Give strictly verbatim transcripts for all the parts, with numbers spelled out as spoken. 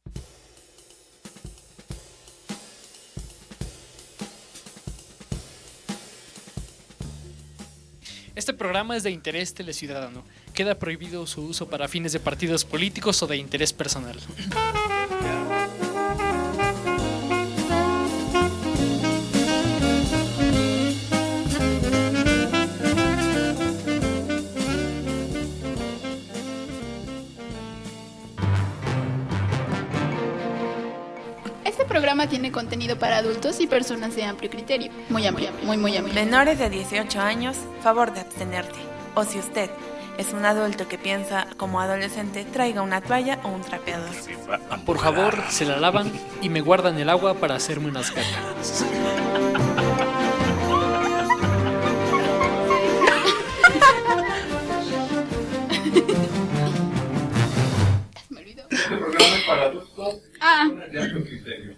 Este programa es de interés teleciudadano. Queda prohibido su uso para fines de partidos políticos o de interés personal. Este programa tiene contenido para adultos y personas de amplio criterio. Muy amplio, muy, muy amplio. Menores de dieciocho años, favor de abstenerte. O si usted es un adulto que piensa como adolescente, traiga una toalla o un trapeador. Por favor, se la lavan y me guardan el agua para hacerme unas cacas. Me olvidó. Este programa es para adultos Ah. de amplio criterio.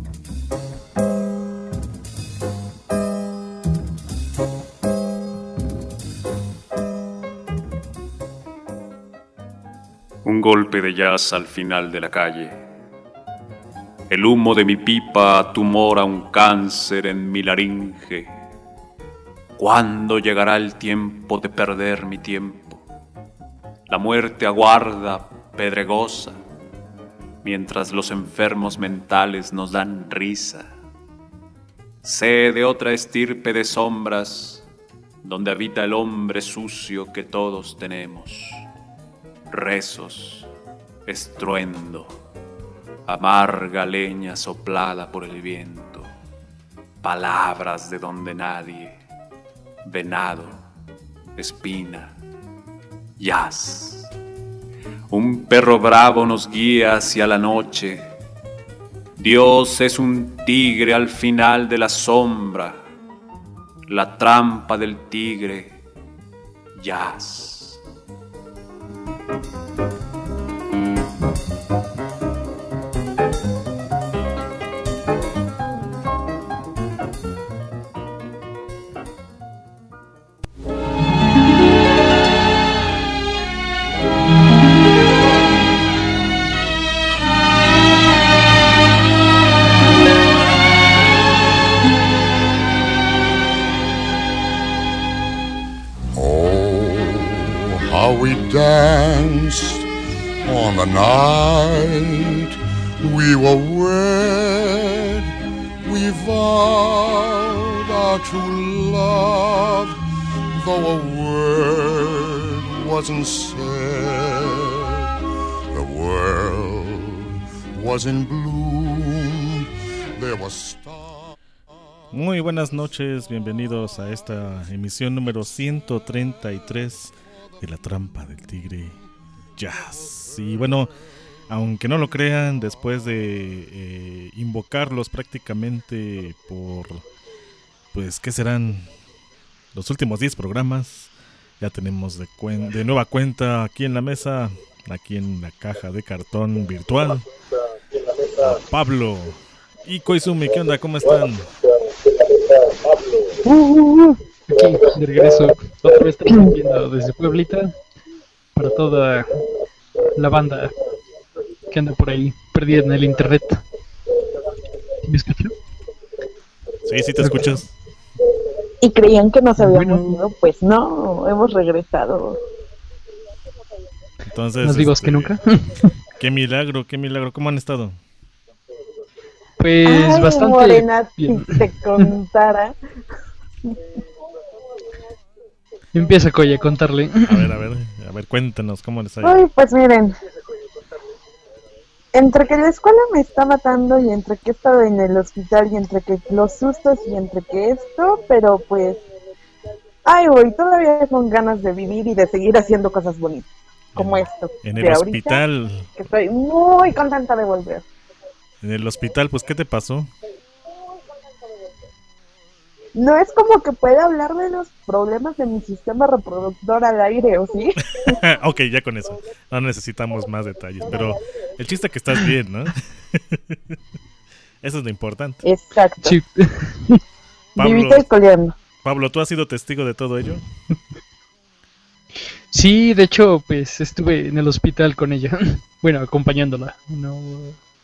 Un golpe de jazz al final de la calle. El humo de mi pipa tumora un cáncer en mi laringe. ¿Cuándo llegará el tiempo de perder mi tiempo? La muerte aguarda, pedregosa, mientras los enfermos mentales nos dan risa. Sé de otra estirpe de sombras, donde habita el hombre sucio que todos tenemos. Rezos, estruendo, amarga leña soplada por el viento, palabras de donde nadie, venado, espina, jazz. Un perro bravo nos guía hacia la noche. Dios es un tigre al final de la sombra, la trampa del tigre, jazz. We danced on the night we were wed. We vowed our true love, though a word wasn't said. The world was in bloom. There were stars. Muy buenas noches, bienvenidos a esta emisión número ciento treinta y tres de La Trampa del Tigre Jazz. Y bueno, aunque no lo crean, después de eh, invocarlos prácticamente por, pues, ¿qué serán? Los últimos diez programas, ya tenemos de, cuen- de nueva cuenta aquí en la mesa, aquí en la caja de cartón virtual, a Pablo y Koizumi. ¿Qué onda? ¿Cómo están? Uh, uh, uh. Aquí, de regreso, otra vez transmitiendo desde Pueblita para toda la banda que anda por ahí perdida en el internet. ¿Me escuchó? Sí, sí te escuchas. ¿Y creían que nos habíamos Bueno. ido? Pues no, hemos regresado. Entonces, Más vivos este, que nunca. Qué milagro, qué milagro. ¿Cómo han estado? Pues Ay, bastante Morena, si bien. te contara. Empieza Koya a contarle. A ver, a ver, a ver, cuéntanos cómo les ha ido. Ay, pues miren. Entre que la escuela me está matando y entre que he estado en el hospital y entre que los sustos y entre que esto, pero pues... Ay, voy todavía con ganas de vivir y de seguir haciendo cosas bonitas. Como En- esto. En de el ahorita, hospital, que estoy muy contenta de volver. en el hospital, pues, ¿qué te pasó? No es como que pueda hablar de los problemas de mi sistema reproductor al aire, ¿o sí? Ok, ya con eso. No necesitamos más detalles, pero el chiste es que estás bien, ¿no? Eso es lo importante. Exacto. Sí. Pablo, Vivita y coleando. Pablo, ¿tú has sido testigo de todo ello? Sí, de hecho, pues estuve en el hospital con ella. Bueno, acompañándola. No,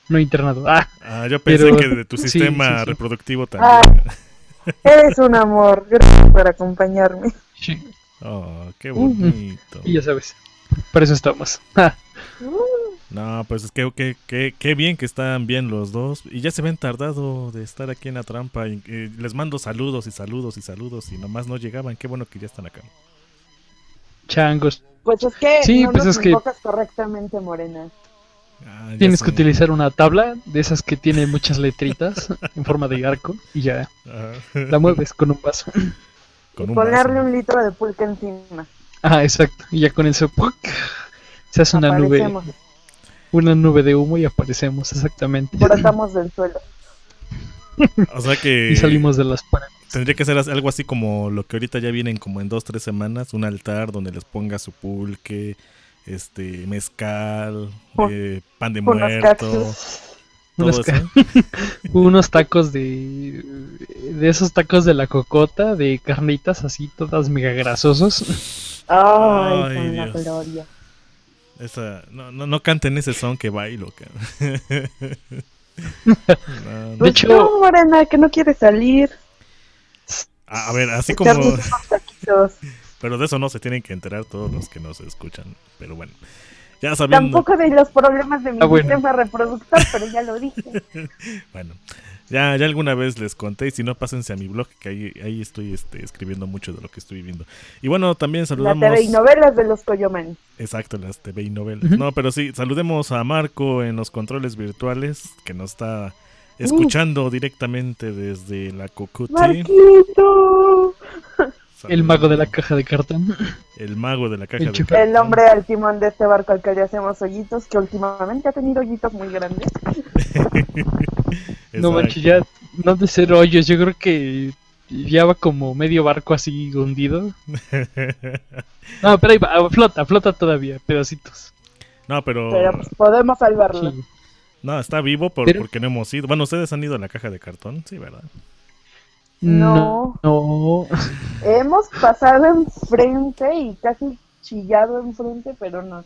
no internado. Ah, Ah, yo pensé pero- que de tu sí, sistema sí, sí. reproductivo Ah. también. Eres un amor. Gracias por acompañarme. sí. Oh, qué Ujú. bonito. Y ya sabes, para eso estamos. Ah, No, pues es que, que, que, qué bien que están bien los dos. Y ya se ven tardado de estar aquí en la trampa. Y, eh, les mando saludos y saludos y saludos. Y nomás no llegaban. Qué bueno que ya están acá. changos. Pues es que Sí, no pues nos es que- invocas correctamente, Morena. Ah, ya Tienes sé. que utilizar una tabla de esas que tiene muchas letritas en forma de arco y ya Ajá. la mueves con un vaso. Con Y un ponerle vaso. un litro de pulque encima. Ah, exacto. Y ya con eso ¡puc! Se hace una nube, Aparecemos, una nube de humo y aparecemos exactamente. brotamos del suelo. O sea que Y salimos de las paredes. tendría que ser algo así como lo que ahorita ya vienen como en dos, tres semanas. Un altar donde les ponga su pulque, este, mezcal, Un- eh, pan de unos muerto. cactus. Todo Unos, eso. ca- unos tacos de de esos tacos de la cocota de carnitas así todas mega grasosos. Ay, Ay, con la Dios. gloria. Esa, no, no, no canten ese son que bailo, cabrón. No, no. De Pues hecho- no, Morena, que no quiere salir. A a ver, así como... Echarnos unos taquitos. Pero de eso no se tienen que enterar todos los que nos escuchan. Pero bueno, ya sabiendo... Tampoco de los problemas de mi Ah, bueno. sistema reproductor, pero ya lo dije. Bueno, ya, ya alguna vez les conté. Y si no, pásense a mi blog, que ahí, ahí estoy este, escribiendo mucho de lo que estoy viviendo. Y bueno, también La saludamos... T V y novelas de los Coyomanes. Exacto, las T V y novelas. Ujú. No, pero sí, saludemos a Marco en los controles virtuales, que nos está escuchando directamente desde la Cocuti. Marquito, El mago de la caja de cartón. El mago de la caja El de chofer. el hombre al timón de este barco al que le hacemos hoyitos, que últimamente ha tenido hoyitos muy grandes. No Exacto. manches, ya no de ser hoyos, yo creo que ya va como medio barco así hundido. No, pero ahí va, flota, flota todavía, pedacitos. No, pero... Pero pues podemos salvarlo. Sí. No, está vivo por- Pero- porque no hemos ido. Bueno, ustedes han ido a la caja de cartón, sí, ¿verdad? No. No. Hemos pasado enfrente y casi chillado enfrente, pero no.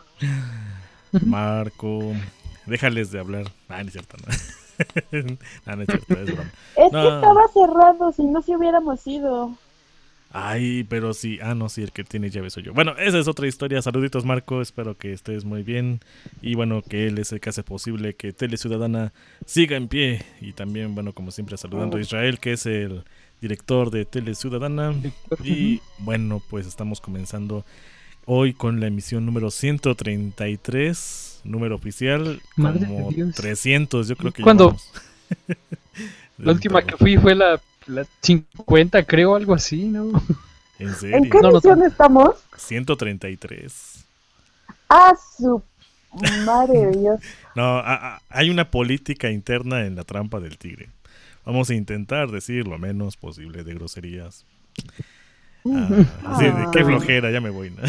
Marco, déjales de hablar. Ah, no es cierto, no. Ah, no es cierto, es broma. Es No. que estaba cerrado, si no, si hubiéramos ido. Ay, pero sí, ah, no, sí, el que tiene llave soy yo. Bueno, esa es otra historia. Saluditos, Marco, espero que estés muy bien. Y bueno, que él es el que hace posible que Tele Ciudadana siga en pie. Y también, bueno, como siempre, saludando a Israel, que es el director de Tele Ciudadana. Y bueno, pues estamos comenzando hoy con la emisión número ciento treinta y tres, número oficial, Madre como de Dios. trescientos, yo creo que ¿Cuándo? llevamos. La última que fui fue la, la cincuenta, creo, algo así, ¿no? ¿En ¿En serio? qué No, no, emisión estamos? ciento treinta y tres. Ah, su madre de Dios. No, a- a- hay una política interna en la trampa del tigre. Vamos a intentar decir lo menos posible de groserías. Ah, así de qué flojera, ya me voy, ¿no?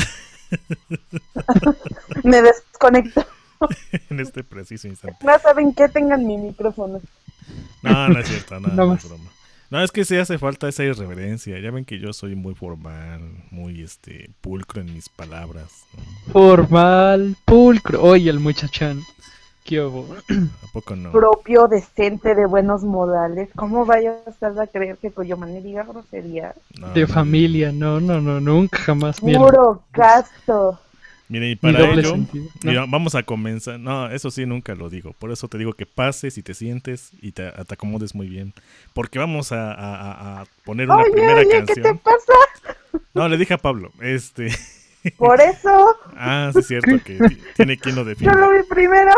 Me desconecto. En este preciso instante. No saben qué, tengan mi micrófono. No, no es cierto, no, No no más. es broma. No, es que sí hace falta esa irreverencia. Ya ven que yo soy muy formal, muy este pulcro en mis palabras, ¿no? Formal, pulcro. Oye, el muchachón. ¿Qué hubo? ¿A poco no? Propio, decente, de buenos modales. ¿Cómo vaya a estar a creer que Coyomané diga grosería? No, De no. familia, no, no, no, nunca jamás. Ni el- Puro casto. Miren, y ni para doble ello, sentido. No. mira, vamos a comenzar. No, eso sí, nunca lo digo. Por eso te digo que pases y te sientes y te, te acomodes muy bien. Porque vamos a, a- a- a poner una Oye, primera oye, ¿qué canción. te pasa? No, le dije a Pablo, este... Por eso Ah, sí es cierto que ti- tiene quien lo yo defiende. lo vi primero.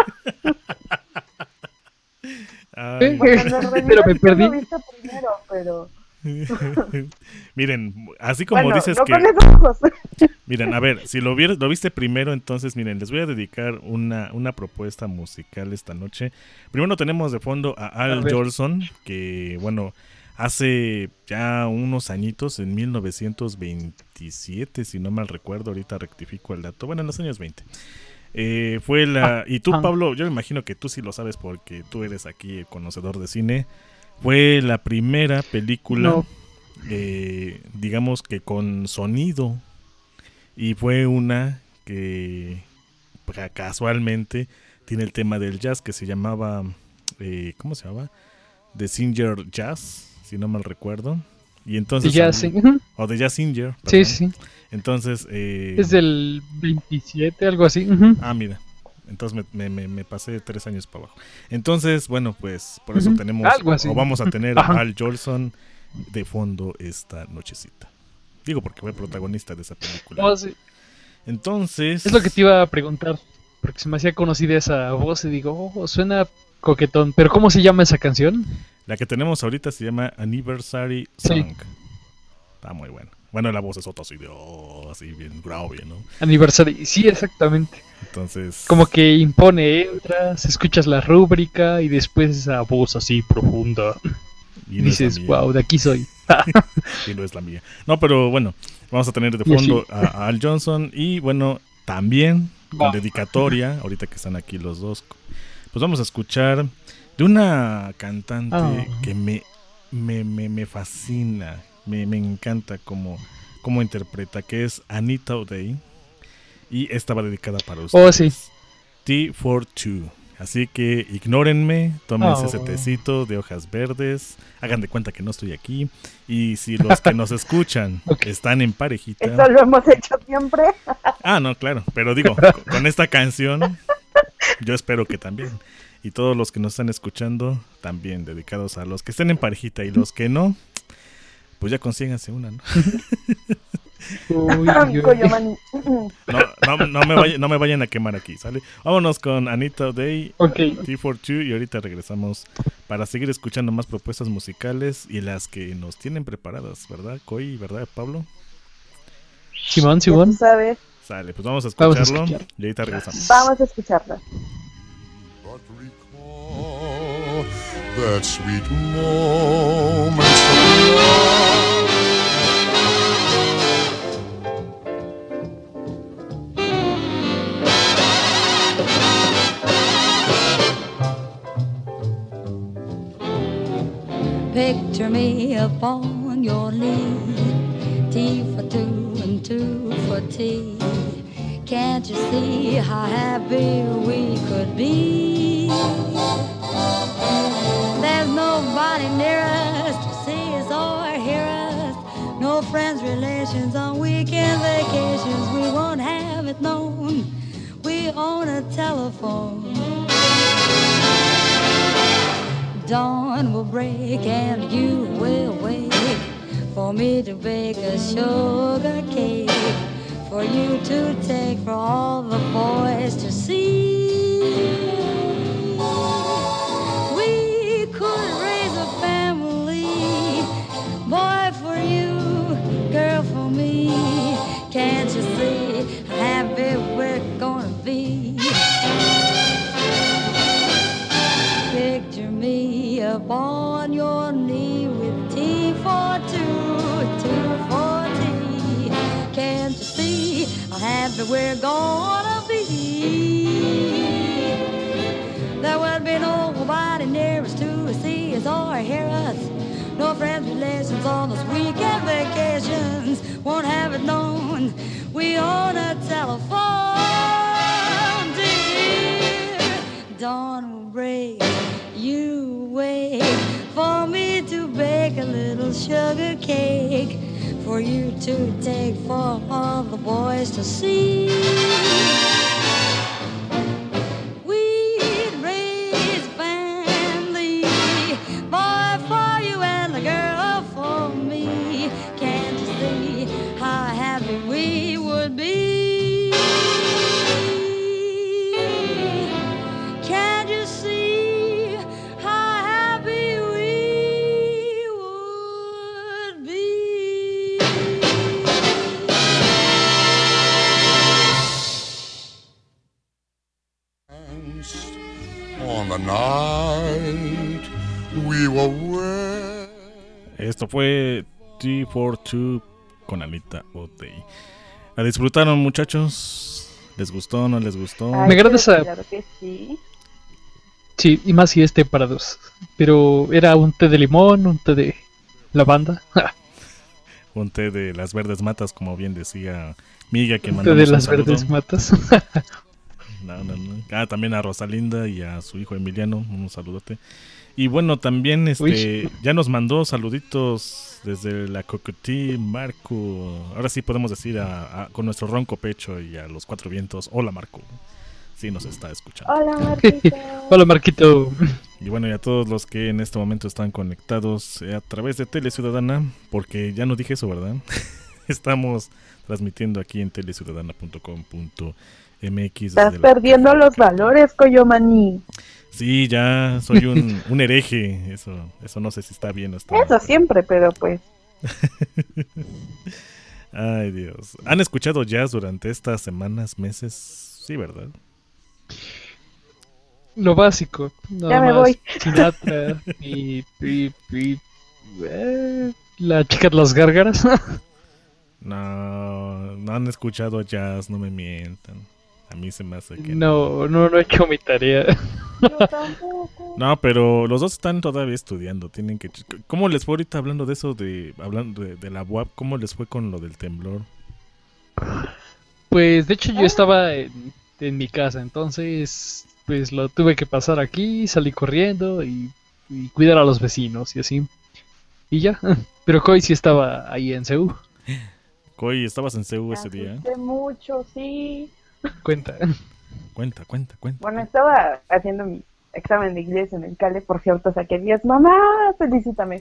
Ay, ¿Qué? Bueno, en realidad Pero me yo perdí. lo vi primero, pero... Miren, así como bueno, dices no que... con esos ojos. Miren, a ver, si lo, vier- lo viste primero, entonces miren, les voy a dedicar una, una propuesta musical esta noche. Primero tenemos de fondo a A Al ver. Jolson, que bueno, hace ya unos añitos, en mil novecientos veintisiete, si no mal recuerdo, ahorita rectifico el dato, bueno, en los años veinte. Eh, fue la... Y tú, Ah. Pablo, yo me imagino que tú sí lo sabes porque tú eres aquí el conocedor de cine. Fue la primera película, No. eh, digamos que con sonido. Y fue una que ca- casualmente tiene el tema del jazz que se llamaba, eh, ¿cómo se llamaba? The Singer Jazz, si no mal recuerdo. Y entonces The Jazz salió- Singer. o The Jazz Singer. Sí, perdón. sí. Entonces, eh, Es del veintisiete, algo así. Ujú. ah, mira. Entonces me, me, me, me pasé tres años para abajo. Entonces, bueno, pues por eso Ujú. tenemos, Algo así. o vamos a tener a Ajá. Al Jolson de fondo esta nochecita. Digo porque fue protagonista de esa película. Oh, sí. Entonces, Es lo que te iba a preguntar, porque se me hacía conocida esa voz y digo, oh, suena coquetón, pero ¿cómo se llama esa canción? la que tenemos ahorita se llama Anniversary Sí. Song. Está muy buena. Bueno, la voz es otra así de, oh, así bien grave, ¿no? Aniversario, sí, exactamente. Entonces, Como que impone, entras, escuchas la rúbrica y después esa voz así profunda. y Y no es la dices, mía. wow, de aquí soy. Y no es la mía. No, pero bueno, vamos a tener de Y así. fondo a, a Al Johnson y bueno, también con Va. dedicatoria, ahorita que están aquí los dos, pues vamos a escuchar de una cantante Ah. que me, me, me, me fascina, me, me encanta como, como interpreta, que es Anita O'Day. Y esta va dedicada para ustedes. Oh, sí. T cuarenta y dos. Así que ignórenme, tómense Oh. ese tecito de hojas verdes, hagan de cuenta que no estoy aquí. Y si los que nos escuchan Ok. están en parejita. Eso lo hemos hecho siempre. Ah, no, claro, pero digo, con, con esta canción, yo espero que también. Y todos los que nos están escuchando, también dedicados a los que estén en parejita y los que no, pues ya consíganse una, ¿no? Uy, uy, Coño, uy. man. No, no, no me vaya- no me vayan a quemar aquí, ¿sale? Vámonos con Anita O'Day, Ok, T cuarenta y dos, y ahorita regresamos para seguir escuchando más propuestas musicales y las que nos tienen preparadas, ¿verdad, Coy? ¿Verdad, Pablo? Simón, Ya tú Simón. sabes. Sale, pues vamos a Vamos a escucharlo escuchar. y ahorita regresamos. Vamos a escucharla. But recall that sweet moments of love. Picture me upon your knee, T for two and two for tea. Can't you see how happy we could be? There's nobody near us to see us or hear us. No friends, relations on weekend vacations. We won't have it known we own a telephone. Dawn will break and you will wake for me to bake a sugar cake for you to take for all the boys to see. We could raise a family, boy for you, girl for me. Can't you see how happy we're gonna be? Picture me upon your knee with T for two, two for tea. Can't you see how happy we're gonna be? There will be nobody near us to see us or hear us. No friends, relations on those weekend vacations. Won't have it known we own a telephone, dear. Dawn will break, you wait for me to bake a little sugar cake for you to take for all the boys to see. We'd raise family, boy for you and the girl for me. Can't you see how happy we would be? Can't you see how happy we would be? On the night we were wed. Esto fue T cuarenta y dos con Anita O'Day. ¿La disfrutaron, muchachos? ¿Les gustó o no les gustó? Ay, Me agrada claro, esa- Claro que sí. Sí, y más si este para dos. Pero era un té de limón, un té de lavanda. Un té de las verdes matas, como bien decía Miga, que Un té mandamos de un las saludo. verdes matas. No, no, no. Ah, también a Rosalinda y a su hijo Emiliano, un saludote. Y bueno, también este Uy. ya nos mandó saluditos desde la Cocotí, Marco. Ahora sí podemos decir a, a- con nuestro ronco pecho y a los cuatro vientos. Hola, Marco. Sí, nos está escuchando. Hola, Marquito. Hola, Marquito. Y bueno, y a todos los que en este momento están conectados eh, a través de Tele Ciudadana, porque ya no dije eso, ¿verdad? Estamos transmitiendo aquí en teleciudadana punto com punto m x. Estás desde la perdiendo caja de los cartón. valores, Coyomani. Sí, ya soy un, un hereje. Eso, eso no sé si está bien o está mal, Eso pero- siempre, pero pues. Ay, Dios. ¿Han escuchado jazz durante estas semanas, meses? Sí, ¿verdad? Lo básico. Nada Ya me más voy. Sinatra y, y- y- eh, la chica de las gárgaras. No, no han escuchado jazz, no me mientan. A mí se me hace que No, no, no he hecho mi tarea. Yo tampoco. No, pero los dos están todavía estudiando, tienen que... ch- ¿Cómo les fue ahorita hablando de eso, de hablando de, de la U A P? ¿Cómo les fue con lo del temblor? Pues de hecho yo estaba en, en mi casa, entonces pues lo tuve que pasar aquí, salí corriendo y, y cuidar a los vecinos y así. Y ya. Pero Koi sí estaba ahí en Seúl. Coy, ¿estabas en C U Me ese día? asusté mucho, sí. Cuenta. Cuenta, cuenta, cuenta. Bueno, estaba haciendo mi examen de inglés en el Cale, por cierto, saqué diez. Mamá, felicítame.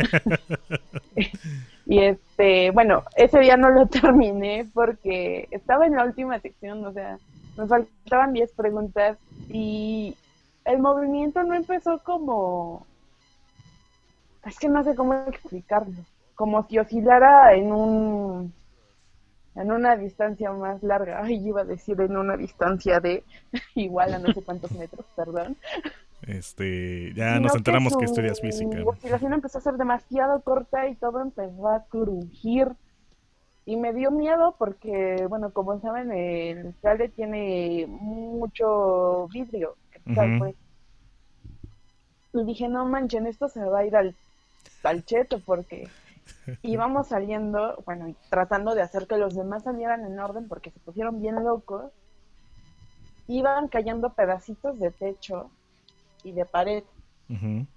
Y este, bueno, ese día no lo terminé porque estaba en la última sección, o sea, me faltaban diez preguntas y el movimiento no empezó como, es que no sé cómo explicarlo, como si oscilara en un, en una distancia más larga. Ay, iba a decir en una distancia de igual a no sé cuántos metros, perdón. Este, ya Sino nos enteramos que, su estudias física. oscilación empezó a ser demasiado corta y todo empezó a crujir. Y me dio miedo porque, bueno, como saben, el Cale tiene mucho vidrio, cristal, Ujú. pues. Y dije, no manchen, esto se va a ir al, al cheto porque íbamos saliendo, bueno, y tratando de hacer que los demás salieran en orden porque se pusieron bien locos. Iban cayendo pedacitos de techo y de pared. Ujú.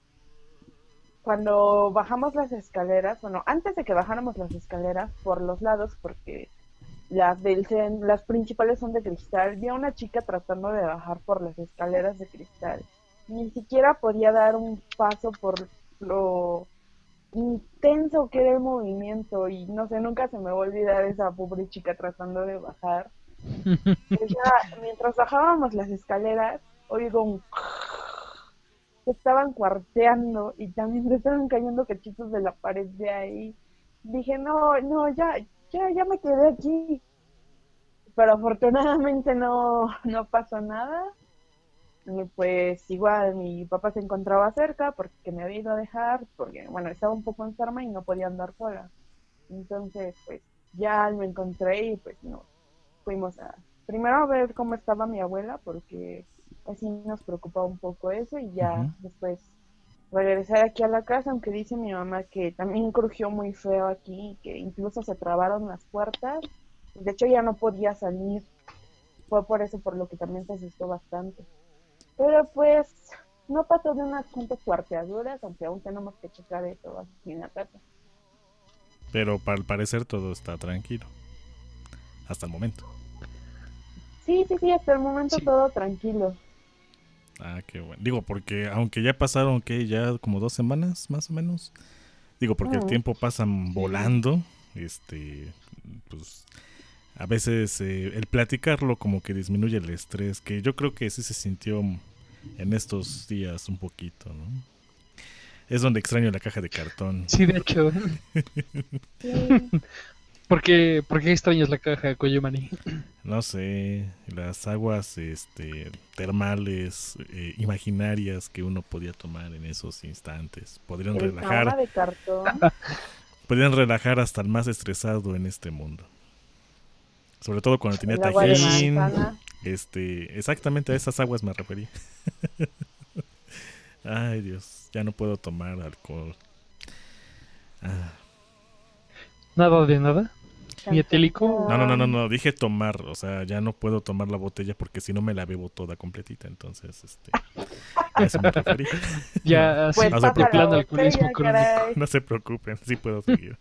Cuando bajamos las escaleras, bueno, antes de que bajáramos las escaleras por los lados, porque las del cen- las principales son de cristal, vi a una chica tratando de bajar por las escaleras de cristal. Ni siquiera podía dar un paso por lo intenso que era el movimiento y no sé, nunca se me va a olvidar esa pobre chica tratando de bajar. Pues ya, mientras bajábamos las escaleras, oigo un... se estaban cuarteando y también se estaban cayendo cachitos de la pared de ahí. Dije, no, no, ya, ya, ya me quedé aquí. Pero afortunadamente no, no pasó nada. Y pues igual mi papá se encontraba cerca porque me había ido a dejar, porque bueno, estaba un poco enferma y no podía andar sola. Entonces, pues ya lo encontré y pues no, fuimos a primero a ver cómo estaba mi abuela porque así nos preocupaba un poco eso y ya Ujú. después regresar aquí a la casa, aunque dice mi mamá que también crujió muy feo aquí, que incluso se trabaron las puertas, de hecho ya no podía salir, fue por eso por lo que también se asustó bastante. Pero pues no pasó de unas cuantas cuarteaduras, aunque aún tenemos que checar eso aquí en la casa. Pero al parecer todo está tranquilo. Hasta el momento. Sí, sí, sí, hasta el momento Sí. todo tranquilo. Ah, qué bueno. Digo, porque aunque ya pasaron, que ya como dos semanas, más o menos. Digo, porque el Ujú. tiempo pasa volando. Este, pues, a veces eh, el platicarlo como que disminuye el estrés, que yo creo que sí se sintió en estos días un poquito, ¿no? Es donde extraño la caja de cartón. Sí, de hecho. Sí. ¿Por qué, por qué extrañas la caja de Koyomani? No sé, las aguas este, termales, eh, imaginarias que uno podía tomar en esos instantes. Podrían El sauna relajar, de cartón. podrían relajar hasta el más estresado en este mundo. Sobre todo cuando tenía El agua de tajín. manzana. Este, exactamente a esas aguas me referí. Ay, Dios, ya no puedo tomar alcohol. Ah, Nada de nada. ¿Y etílico? No, no, no, no, no, dije tomar, o sea, ya no puedo tomar la botella porque si no me la bebo toda completita, entonces, este, a eso me referí. Ya, Pues no, se pasa la preocupen, alcoholismo botella, crónico. caray. no se preocupen, sí puedo seguir.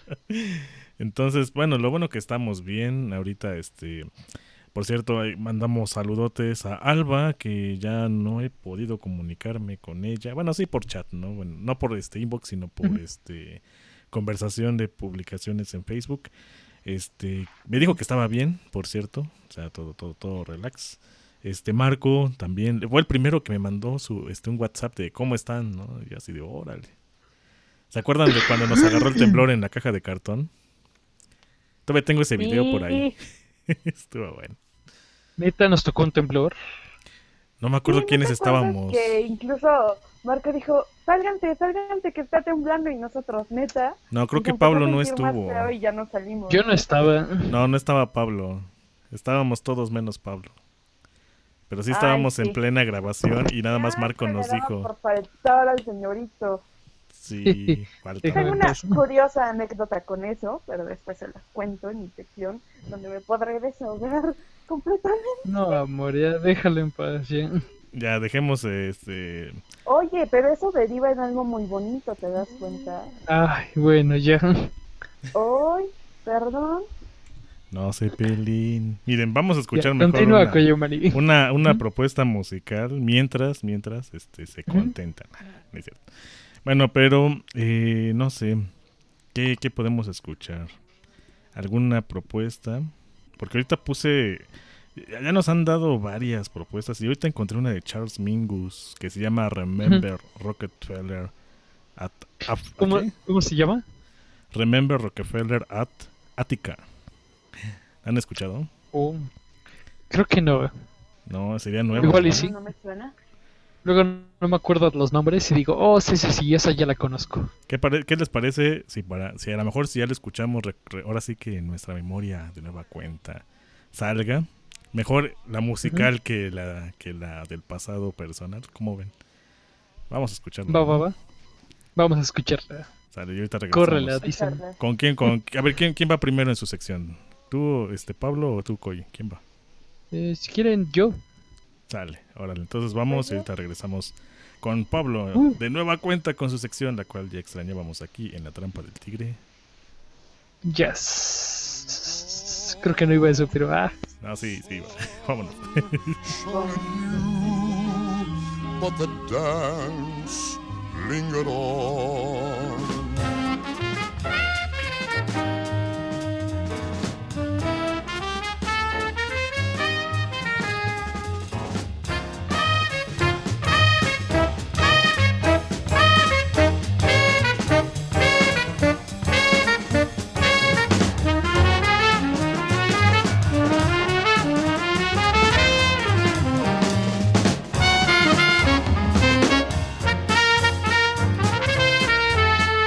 Entonces, bueno, lo bueno que estamos bien, ahorita, este, por cierto, ahí mandamos saludotes a Alba, que ya no he podido comunicarme con ella, bueno, sí por chat, ¿no? Bueno, no por este inbox, sino por Ujú. este conversación de publicaciones en Facebook. Este, me dijo que estaba bien, por cierto, o sea, todo, todo, todo relax. Este, Marco también, fue el primero que me mandó su, este, un WhatsApp de cómo están, ¿no? Y así de, órale. ¿Se acuerdan de cuando nos agarró el temblor en la caja de cartón? Todavía tengo ese video por ahí. Estuvo bueno. Neta, nos tocó un temblor. No me acuerdo Sí, ¿no quiénes te acuerdas estábamos. Que incluso Marco dijo, sálganse, sálganse que está temblando y nosotros, neta. No, creo y que se empezó a Pablo no sentir más estuvo. feo y ya no salimos. Yo no estaba. No, no estaba Pablo. Estábamos todos menos Pablo. Pero sí Ay, estábamos en sí. plena grabación y nada más Marco nos Era dijo. Por faltar al señorito. Sí, falta. Tengo una curiosa anécdota con eso, pero después se las cuento en mi sección, donde me podré desahogar completamente. No, amor, ya déjalo en paz, ya. Ya, dejemos este. Oye, pero eso deriva en algo muy bonito, ¿te das cuenta? Ay, bueno, ya. Hoy, perdón. No sé, Pelín. Miren, vamos a escuchar Ya, mejor continúa, una, Koyomari. una, una Ujú. propuesta musical mientras, mientras este, se Ujú. contentan. No es cierto. Bueno, pero eh, no sé. ¿qué, ¿Qué podemos escuchar? ¿Alguna propuesta? Porque ahorita puse. Ya nos han dado varias propuestas. Y ahorita encontré una de Charles Mingus que se llama Remember Rockefeller at. at ¿Cómo, ¿qué? ¿Cómo se llama? Remember Rockefeller at Attica. ¿Han escuchado? Oh, creo que no. No, sería nuevo. Igual y ¿no? sí. No me suena. Luego no me acuerdo los nombres y digo, oh, sí, sí, sí, esa ya la conozco. ¿Qué, pare- qué les parece si para si a lo mejor si ya lo escuchamos re- re- ahora sí que en nuestra memoria de nueva cuenta salga mejor la musical que la que la del pasado personal? ¿Cómo ven? Vamos a escucharla. Va, ¿no? va, va. Vamos a escucharla. Sale, y ahorita regresamos. Córrela, dicen. ¿Con quién? Con, a ver, ¿quién, quién va primero en su sección? ¿Tú, este, Pablo o tú, Coy? ¿Quién va? Eh, si quieren, yo. Sale, órale. Entonces vamos y ahorita regresamos con Pablo Uh. de nueva cuenta con su sección, la cual ya extrañábamos aquí en La Trampa del Tigre. Yes. Creo que no iba a eso, pero ah. No, sí, sí, va. Vámonos. But the dance lingered on. Thank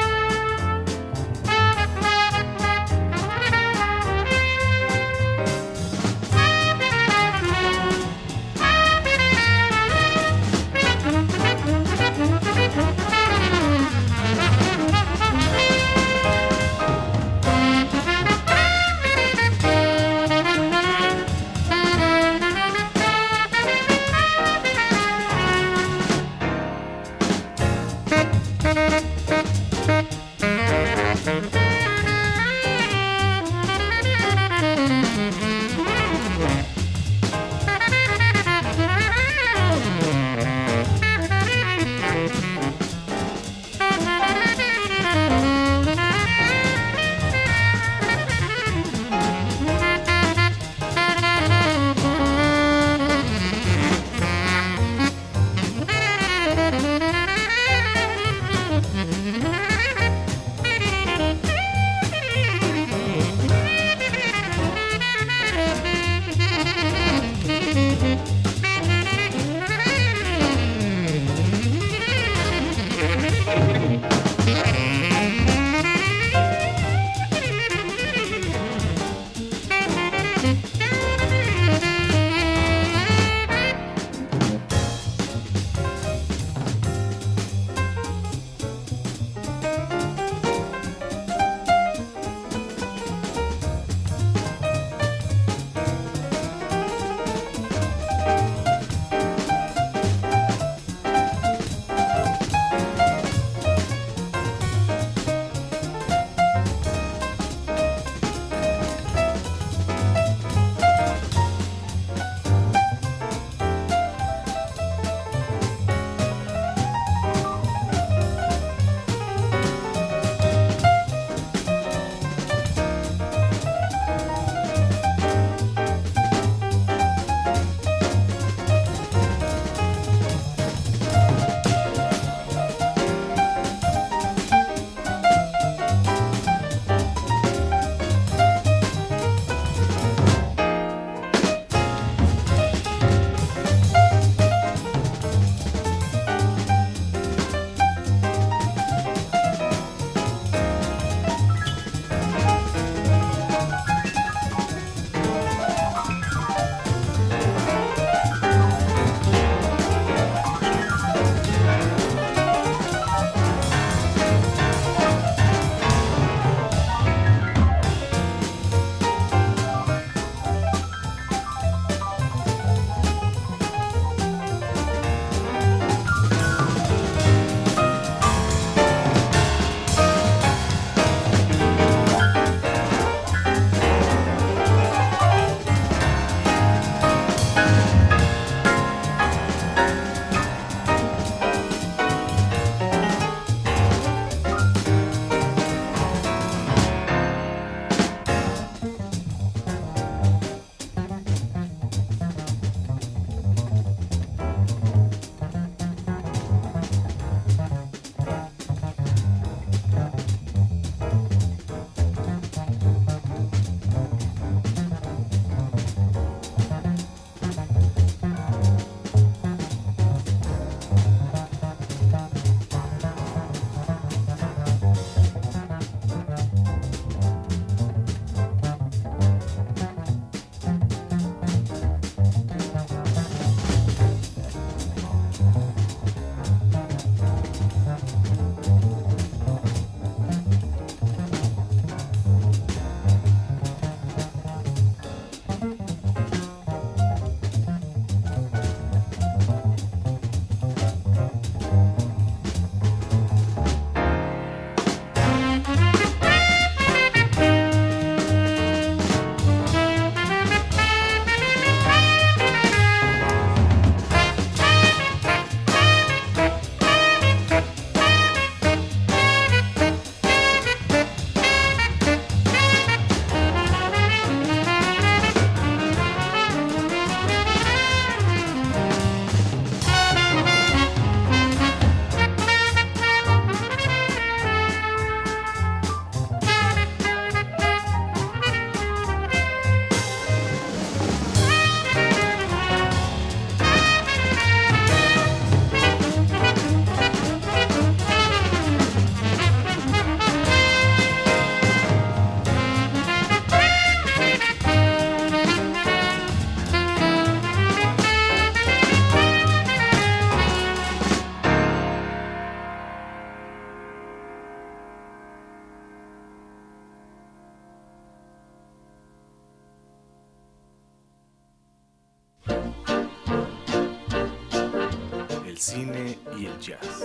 cine y el jazz.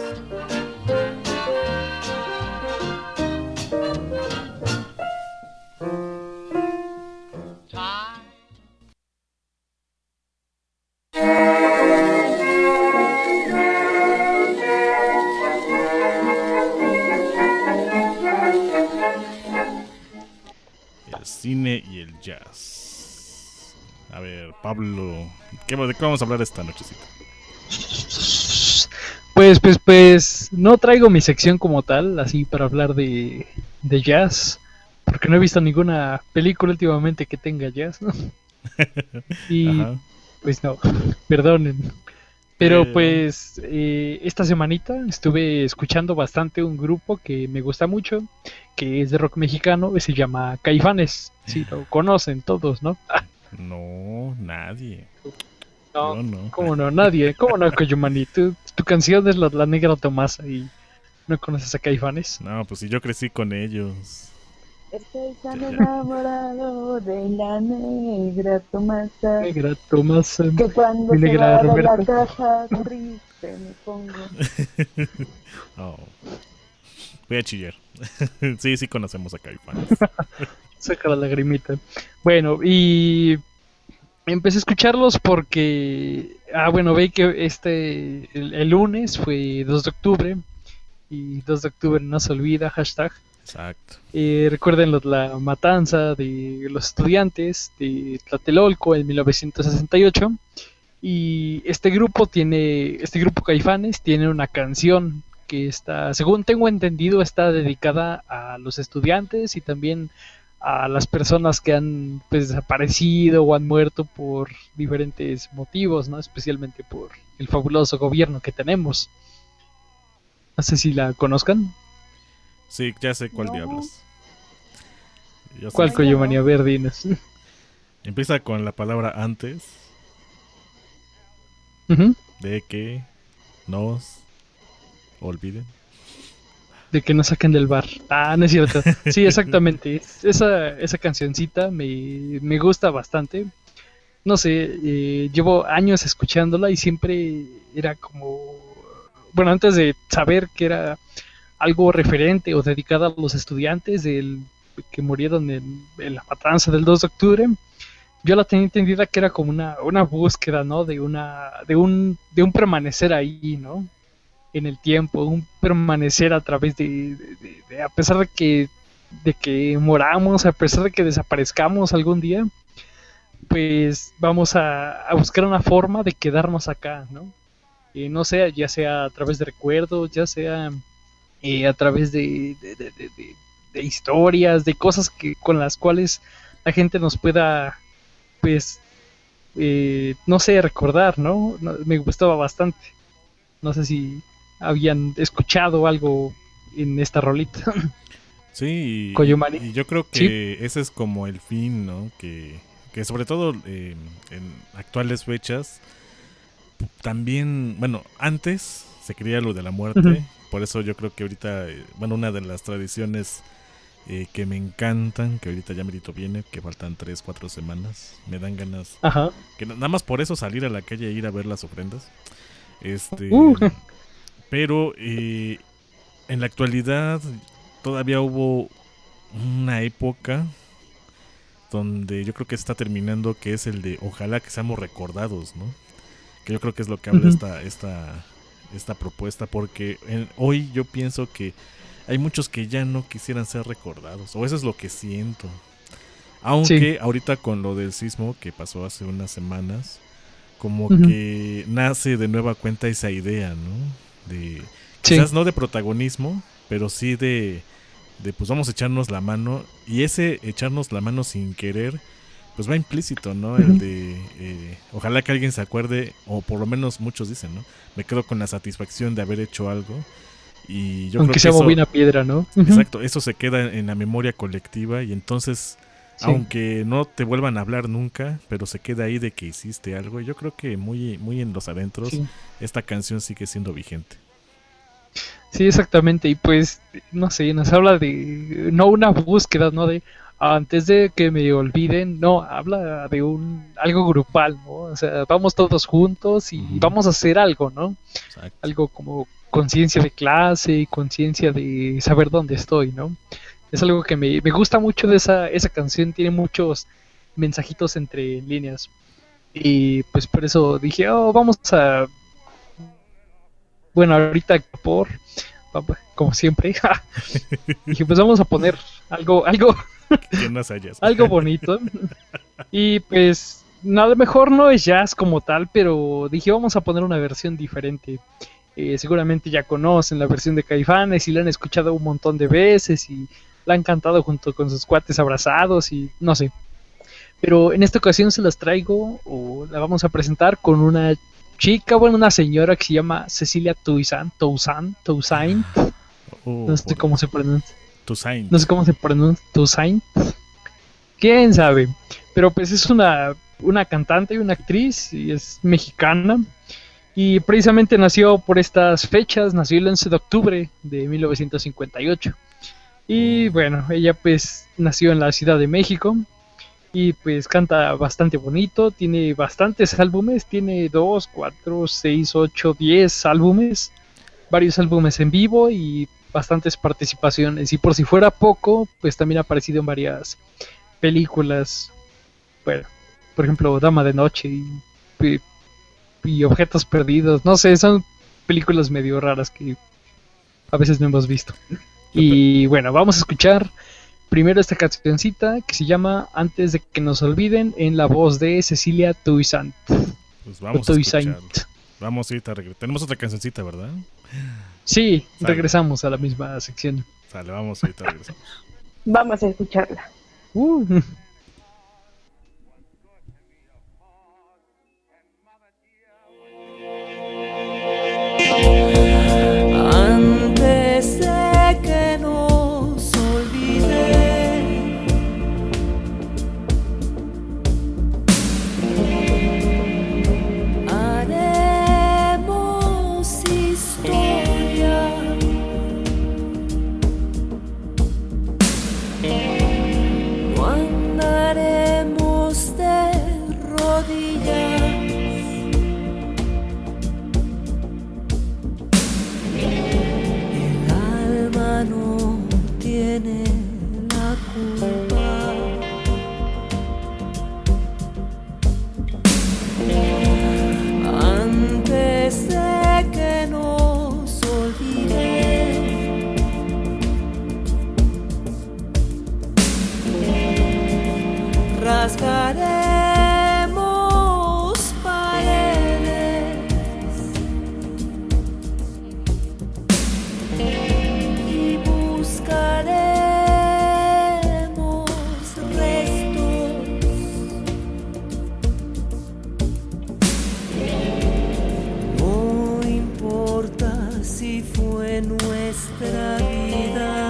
El cine y el jazz. A ver, Pablo, ¿qué, ¿de qué vamos a hablar esta nochecita? Pues, pues, pues, no traigo mi sección como tal, así para hablar de, de jazz, porque no he visto ninguna película últimamente que tenga jazz, ¿no? Y, Ajá. pues no, perdonen. Pero eh... pues, eh, esta semanita estuve escuchando bastante un grupo que me gusta mucho, que es de rock mexicano, que se llama Caifanes, si lo conocen todos, ¿no? No, nadie. No, no, ¿cómo no? Nadie, ¿cómo no, Coyumani? Tu, tu canción es la, la Negra Tomasa y ¿no conoces a Caifanes? No, pues si yo crecí con ellos. Estoy tan enamorado de la Negra Tomasa. Negra Tomasa. Que cuando se va de la caja triste me pongo. Oh. Voy a chillar. Sí, sí conocemos a Caifanes. Saca la lagrimita. Bueno, y empecé a escucharlos porque, ah, bueno, veí que este, el, el lunes fue dos de octubre, y dos de octubre no se olvida, hashtag. Exacto. Eh, recuerden lo, la matanza de los estudiantes de Tlatelolco en mil novecientos sesenta y ocho, y este grupo tiene, este grupo Caifanes tiene una canción que está, según tengo entendido, está dedicada a los estudiantes y también a las personas que han pues desaparecido o han muerto por diferentes motivos, ¿no? Especialmente por el fabuloso gobierno que tenemos. No sé si la conozcan. Sí, ya sé cuál no. diablos. Yo ¿Cuál sé. Coyomanía Verdinas? Empieza con la palabra antes. Uh-huh. De que nos olviden. De que nos saquen del bar. Ah, no es cierto. Sí, exactamente. Esa, esa cancioncita me, me gusta bastante. No sé, eh, llevo años escuchándola y siempre era como... Bueno, antes de saber que era algo referente o dedicado a los estudiantes del, que murieron en, en la matanza del dos de octubre, yo la tenía entendida que era como una, una búsqueda, ¿no? De, una, de, un, de un permanecer ahí, ¿no? En el tiempo, un permanecer a través de, de, de, de a pesar de que de que moramos, a pesar de que desaparezcamos algún día, pues vamos a, a buscar una forma de quedarnos acá, ¿no? Eh, no sé, ya sea a través de recuerdos, ya sea eh, a través de, de, de, de, de, de historias, de cosas que con las cuales la gente nos pueda, pues, eh, no sé, recordar, ¿no? No, me gustaba bastante. No sé si habían escuchado algo en esta rolita. Sí, y, y yo creo que ¿sí? ese es como el fin, ¿no? Que, que sobre todo eh, en actuales fechas, también, bueno, antes se creía lo de la muerte, uh-huh. Por eso yo creo que ahorita, eh, bueno, una de las tradiciones eh, que me encantan, que ahorita ya merito viene, que faltan tres, cuatro semanas, me dan ganas, Ajá. que nada más por eso salir a la calle e ir a ver las ofrendas. Este... Uh. Pero eh, en la actualidad todavía hubo una época donde yo creo que está terminando, que es el de ojalá que seamos recordados, ¿no? Que yo creo que es lo que habla uh-huh. esta, esta, esta propuesta, porque en, hoy yo pienso que hay muchos que ya no quisieran ser recordados, o eso es lo que siento. Aunque sí. ahorita con lo del sismo que pasó hace unas semanas, como uh-huh. que nace de nueva cuenta esa idea, ¿no? De quizás sí. no de protagonismo, pero sí de, de pues vamos a echarnos la mano, y ese echarnos la mano sin querer pues va implícito, ¿no? Uh-huh. El de eh, ojalá que alguien se acuerde, o por lo menos muchos dicen, ¿no? Me quedo con la satisfacción de haber hecho algo, y yo aunque creo que sea eso, bobina piedra, ¿no? Uh-huh. Exacto, eso se queda en la memoria colectiva, y entonces sí. aunque no te vuelvan a hablar nunca, pero se queda ahí de que hiciste algo. Y yo creo que muy, muy en los adentros sí. esta canción sigue siendo vigente. Sí, exactamente. Y pues, no sé, nos habla de no una búsqueda, ¿no? De Antes de que me olviden, no, habla de un algo grupal, ¿no? O sea, vamos todos juntos y uh-huh. vamos a hacer algo, ¿no? Exacto. Algo como conciencia de clase, conciencia de saber dónde estoy, ¿no? Es algo que me, me gusta mucho de esa, esa canción, tiene muchos mensajitos entre líneas. Y pues por eso dije, oh, vamos a... Bueno, ahorita por... como siempre, dije, pues vamos a poner algo, algo... que no sea jazz. Algo bonito. Y pues, nada mejor no es jazz como tal, pero dije, vamos a poner una versión diferente. Eh, seguramente ya conocen la versión de Caifanes y la han escuchado un montón de veces y la han cantado junto con sus cuates abrazados y no sé. Pero en esta ocasión se las traigo o la vamos a presentar con una chica, bueno, una señora que se llama Cecilia Toussaint, Toussaint, Toussaint. Oh, no sé cómo se pronuncia. Toussaint. No sé cómo se pronuncia. Toussaint. ¿Quién sabe? Pero pues es una, una cantante y una actriz y es mexicana. Y precisamente nació por estas fechas, nació el once de octubre de mil novecientos cincuenta y ocho. Y bueno, ella pues nació en la Ciudad de México y pues canta bastante bonito, tiene bastantes álbumes, tiene dos, cuatro, seis, ocho, diez álbumes, varios álbumes en vivo y bastantes participaciones. Y por si fuera poco, pues también ha aparecido en varias películas, bueno, por ejemplo, Dama de Noche y... y y Objetos Perdidos, no sé, son películas medio raras que a veces no hemos visto. Y bueno, vamos a escuchar primero esta cancioncita que se llama Antes de que nos olviden, en la voz de Cecilia Toussaint. Pues vamos a escuchar. Vamos ahorita a regresar. Tenemos otra cancioncita, ¿verdad? Sí, Sale. Regresamos a la misma sección. Sale, vamos ahorita, regresamos. Vamos a escucharla. Uh. Antes de que nos olviden, haremos historia. No andaremos de rodillas. No tiene la culpa. Antes de que nos olviden, rasgaremos paredes buscaremos restos. No importa si fue nuestra vida.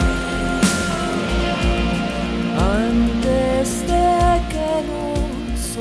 Antes de que nos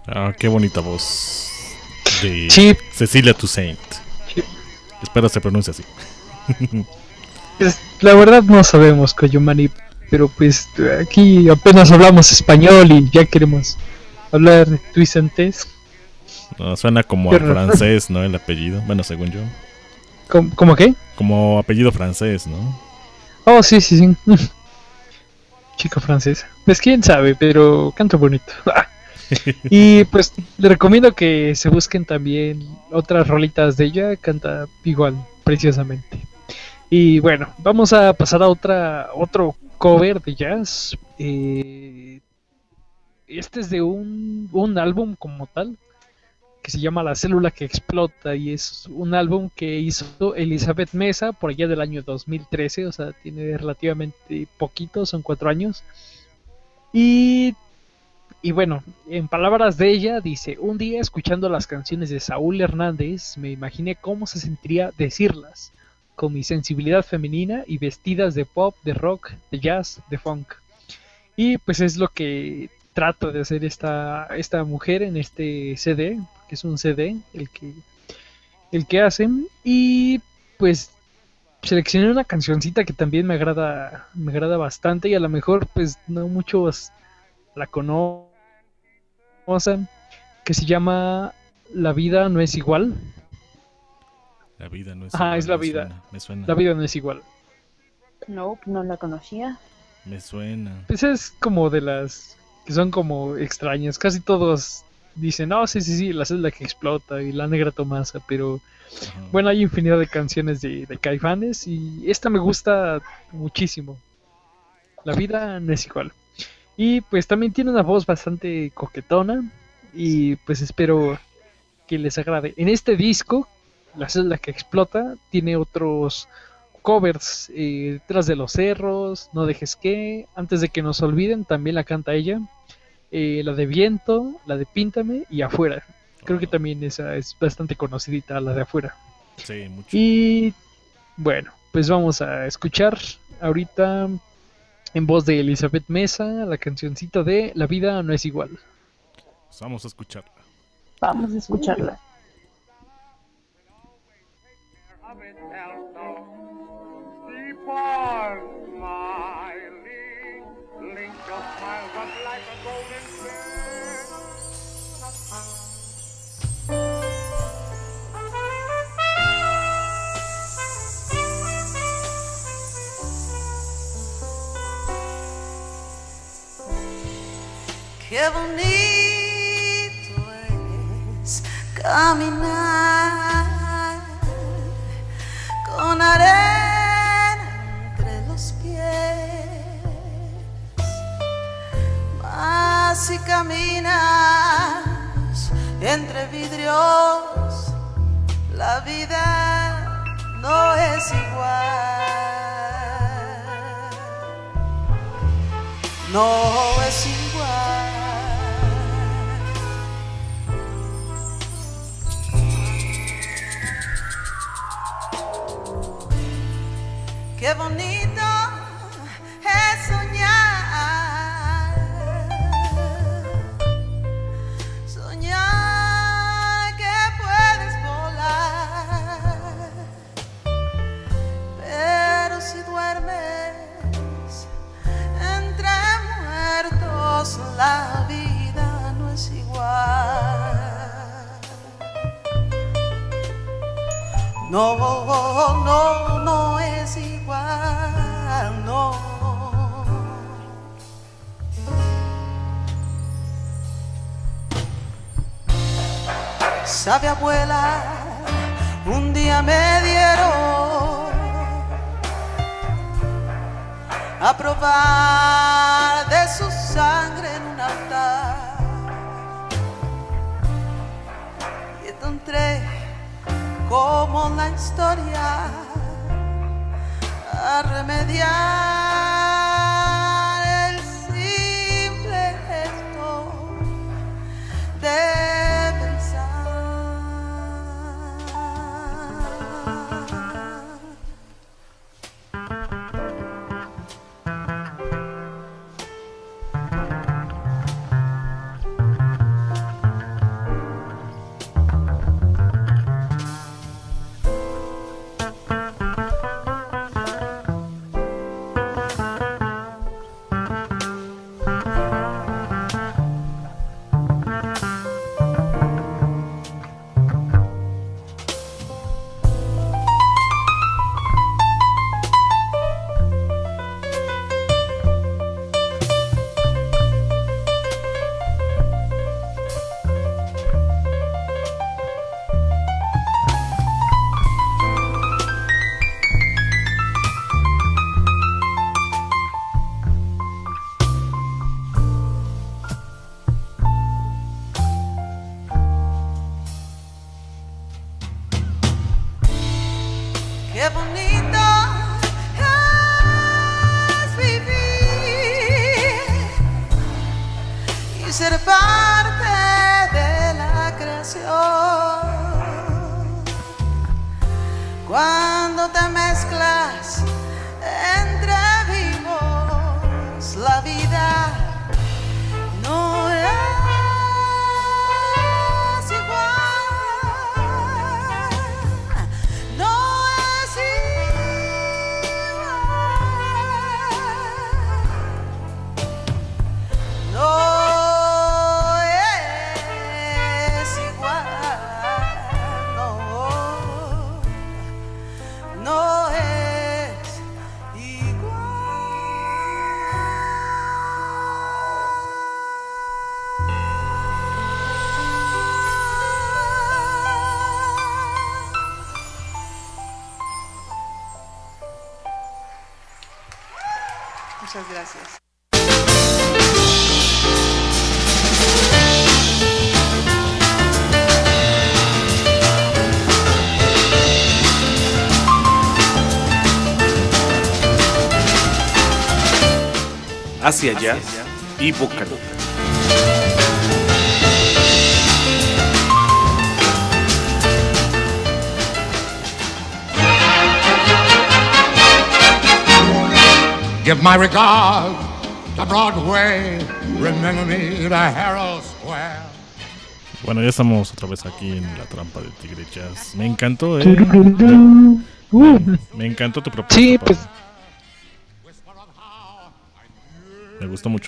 Ah, qué bonita voz de Chip. Cecilia Toussaint. Chip. Espero se pronuncie así. Pues, la verdad no sabemos, Coyomani, pero pues aquí apenas hablamos español y ya queremos hablar tuisantés. No, suena como Pero- a francés, ¿no? El apellido. Bueno, según yo. ¿Cómo, cómo qué? Como apellido francés, ¿no? Oh, sí, sí, sí. Chico francés. Pues quién sabe, pero canta bonito. Y pues le recomiendo que se busquen también otras rolitas de ella. Canta igual, preciosamente. Y bueno, vamos a pasar a otra otro cover de jazz. Eh, este es de un, un álbum como tal, que se llama La Célula que Explota, y es un álbum que hizo Elizabeth Mesa por allá del año dos mil trece, o sea, tiene relativamente poquito, son cuatro años. Y, y bueno, en palabras de ella, dice: un día escuchando las canciones de Saúl Hernández, me imaginé cómo se sentiría decirlas, con mi sensibilidad femenina y vestidas de pop, de rock, de jazz, de funk. Y pues es lo que trata de hacer esta, esta mujer en este C D, que es un C D el que, el que hacen. Y pues seleccioné una cancioncita que también me agrada, me agrada bastante, y a lo mejor pues no muchos la conocen, que se llama La vida no es igual. La vida no es Ajá, igual, es la me vida. suena, me suena. La vida no es igual. No, no la conocía. Me suena. Pues es como de las que son como extrañas. Casi todos dicen: no, sí, sí, sí, la celda que explota y la negra Tomasa. Pero Ajá. bueno, hay infinidad de canciones de, de Caifanes, y esta me gusta muchísimo. La vida no es igual. Y pues también tiene una voz bastante coquetona, y pues espero que les agrade. En este disco, La celda que explota, tiene otros covers, eh, Detrás de los cerros, No dejes que, Antes de que nos olviden, también la canta ella, eh, la de Viento, la de Píntame y Afuera. Creo que también esa es bastante conocidita, la de Afuera. Sí, mucho. Y bueno, pues vamos a escuchar ahorita en voz de Elizabeth Mesa la cancioncita de La vida no es igual. Pues vamos a escucharla. Vamos a escucharla. Qué bonito es caminar con arena entre los pies, mas si caminas entre vidrios, la vida no es igual, no es igual. Qué bonito es soñar, soñar que puedes volar, pero si duermes entre muertos, la vida no es igual. No, no, no es igual, no. Sabe, abuela, un día me dieron a probar de su sangre en un altar, y encontré como la historia a remediar el simple gesto de pensar. cuando te mezclas entre vivos, la vida no es igual, no es igual, no es igual, no, no es Muchas gracias. Hacia allá y Boca. Give my regard to Broadway, remember me to Herald Square. Bueno, ya estamos otra vez aquí en la trampa del Tigre Jazz. Me encantó, eh. Me, me encantó tu propuesta. Sí, pues. Pablo. Me gustó mucho.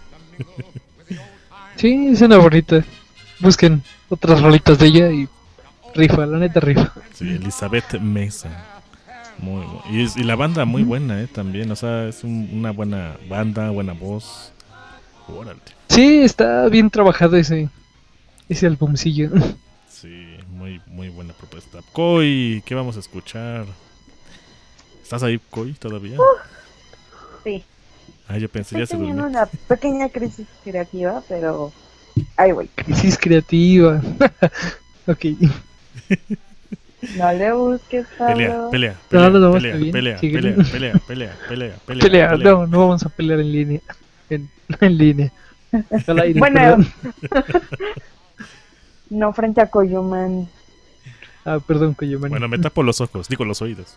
Sí, es una bonita. Busquen otras rolitas de ella y rifa, la neta rifa. Sí, Elizabeth Mesa. Muy, muy, y, es, y la banda muy buena, eh, también. O sea, es un, una buena banda, buena voz. Órale. Sí, está bien trabajado ese ese albumcillo. Sí, muy, muy buena propuesta. Koi, ¿qué vamos a escuchar? ¿Estás ahí, Koi, todavía? Uh, sí. Ah, yo pensé Estoy ya se teniendo durmió. una pequeña crisis creativa, pero ahí voy. Crisis creativa. Ok. No le busques, Pablo. Pelea, pelea, No, pelea, no, no, pelea, está bien, pelea, sigue. pelea, pelea, pelea, pelea, pelea, Pelea, pelea. no, no vamos a pelear en línea. En, en línea. Al aire, Bueno, perdón. no frente a Coyoman. Ah, perdón, Coyoman. Bueno, me tapo los ojos, digo los oídos.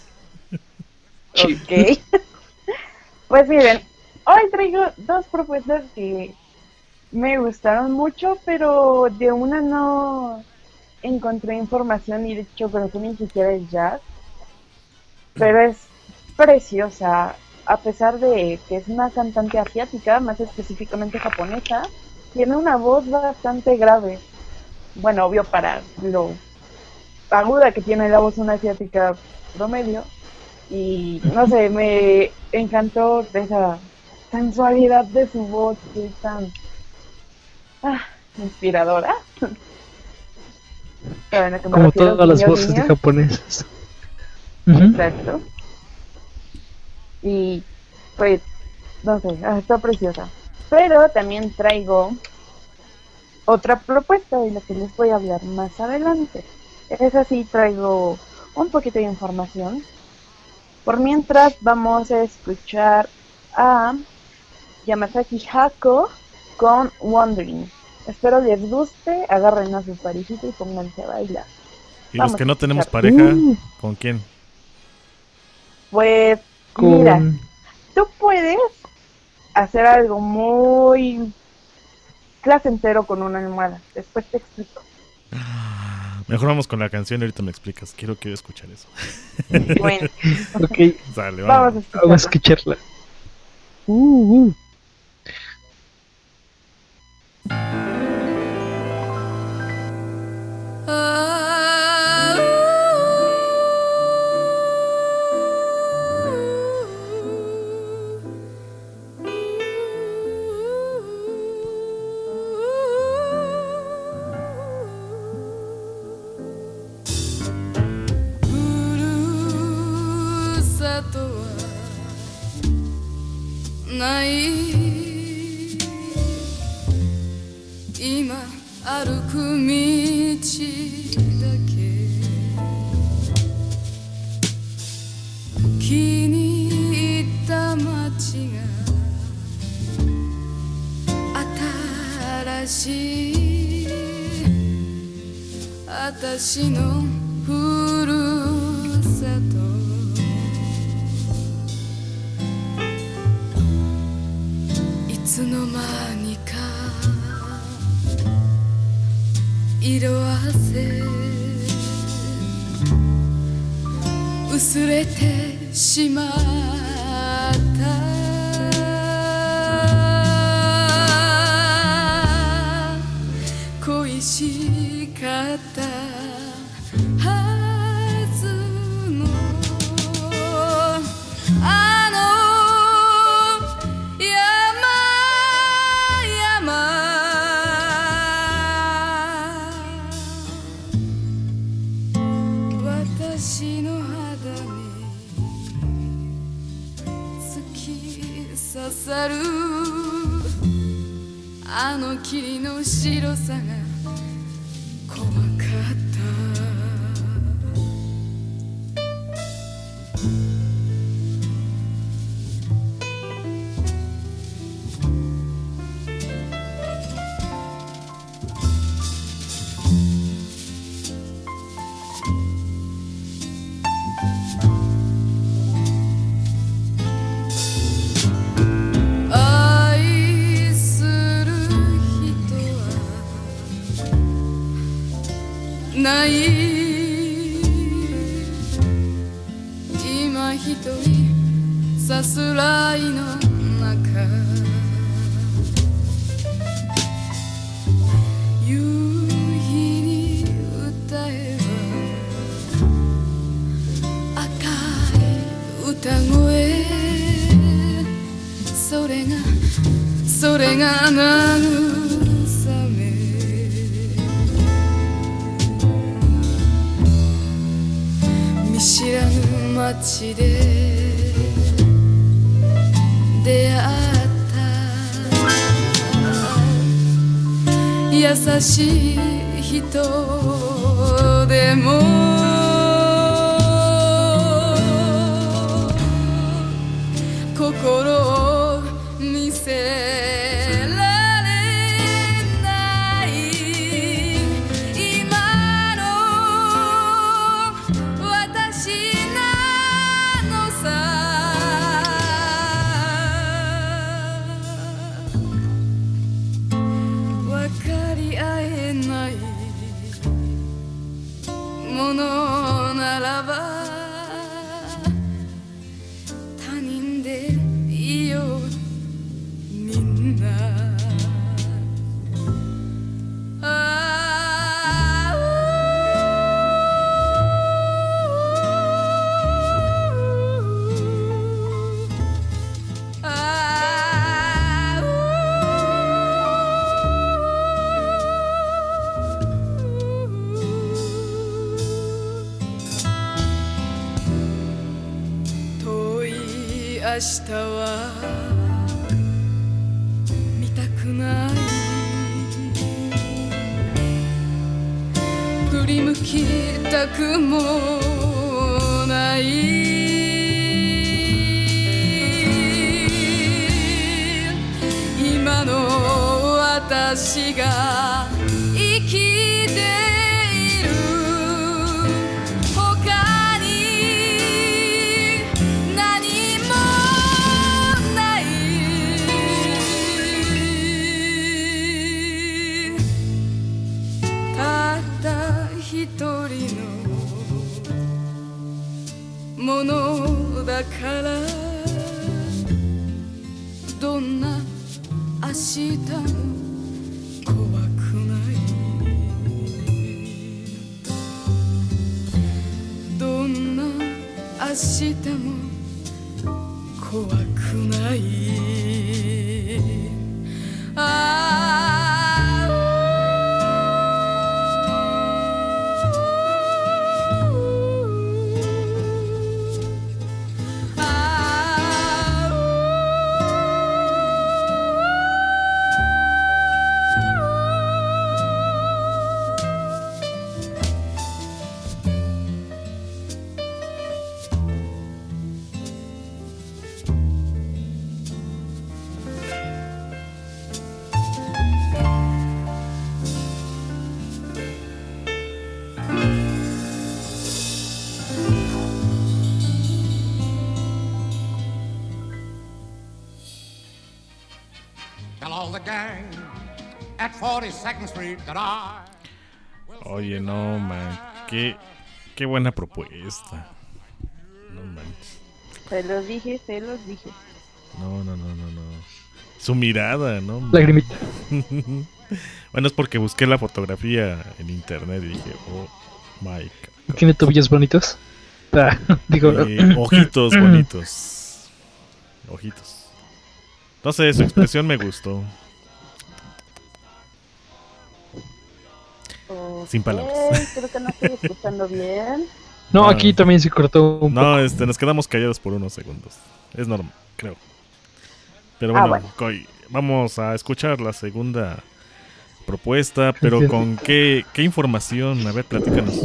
Ok. Pues miren, hoy traigo dos propuestas que me gustaron mucho, pero de una no encontré información y de hecho creo que ni siquiera es jazz. Pero es preciosa, a pesar de que es una cantante asiática, más específicamente japonesa, tiene una voz bastante grave. Bueno, obvio para lo aguda que tiene la voz una asiática promedio. Y no sé, me encantó esa sensualidad de su voz, que es tan ah, inspiradora. Bueno, que me Como refiero, todas las guiño, voces de guiño. japoneses. Exacto. Y pues, no sé, ah, está preciosa. Pero también traigo otra propuesta de la que les voy a hablar más adelante. Es así, traigo un poquito de información. Por mientras vamos a escuchar a Yamazaki Hako con Wondering. Espero les guste, agarren a su parejita y pónganse a bailar. Y Vamos los que a no tenemos escuchar. pareja, Uh. ¿con quién? Pues, Con- mira, tú puedes hacer algo muy placentero con una almohada. Después te explico. Mejor vamos con la canción y ahorita me explicas. Quiero quiero escuchar eso. Bueno, Ok, Dale, vamos a vamos. vamos a escucharla. escucharla. Uh, uh. ない今歩く道だけ気に入った街が新しい私のふるつの間にか色あせ薄れてしまった恋しかったはずのあの山々私の肌に突き刺さるあの霧の白さが怖かった愛する人はない今一人さすらいの中夕日に歌えば赤い歌声それがそれが慰め見知らぬ街で出会った優しい人でも心を見せられない今の私なのさ分かり合えないものならば他人でいいよみんなあああ遠い明日は見たくない振り向きたくもない今の私が生きている他に何もないたった一人のものだからどんな明日も怖くないどんな明日も怖くないあ Tell all the gang at forty-second Street that I... Oye, no, man. Qué, qué buena propuesta. No manches. Se los dije, se los dije. No, no, no, no, no. Su mirada, ¿no? Lagrimita. Bueno, es porque busqué la fotografía en internet y dije, oh my God. ¿Tiene tobillos bonitos? Ah, digo, Eh, ojitos bonitos. Ojitos. No sé, su expresión me gustó. Sin palabras. Okay, creo que no estoy escuchando bien. No, aquí también se cortó un No, poco. este, nos quedamos callados por unos segundos. Es normal, creo. Pero Ah, bueno, bueno. Coy, vamos a escuchar la segunda propuesta, pero con qué, qué información. A ver, platícanos.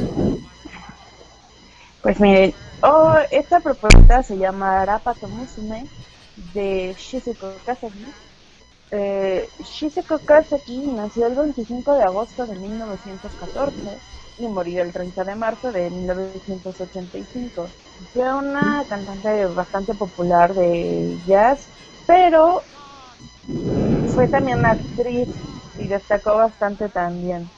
Pues miren, oh, esta propuesta se llama Arapato Musume de Shizuko Kazaki. Eh, Shizuko Kazaki nació el veinticinco de agosto de mil novecientos catorce y murió el treinta de marzo de mil novecientos ochenta y cinco. Fue una cantante bastante popular de jazz, pero fue también actriz y destacó bastante también.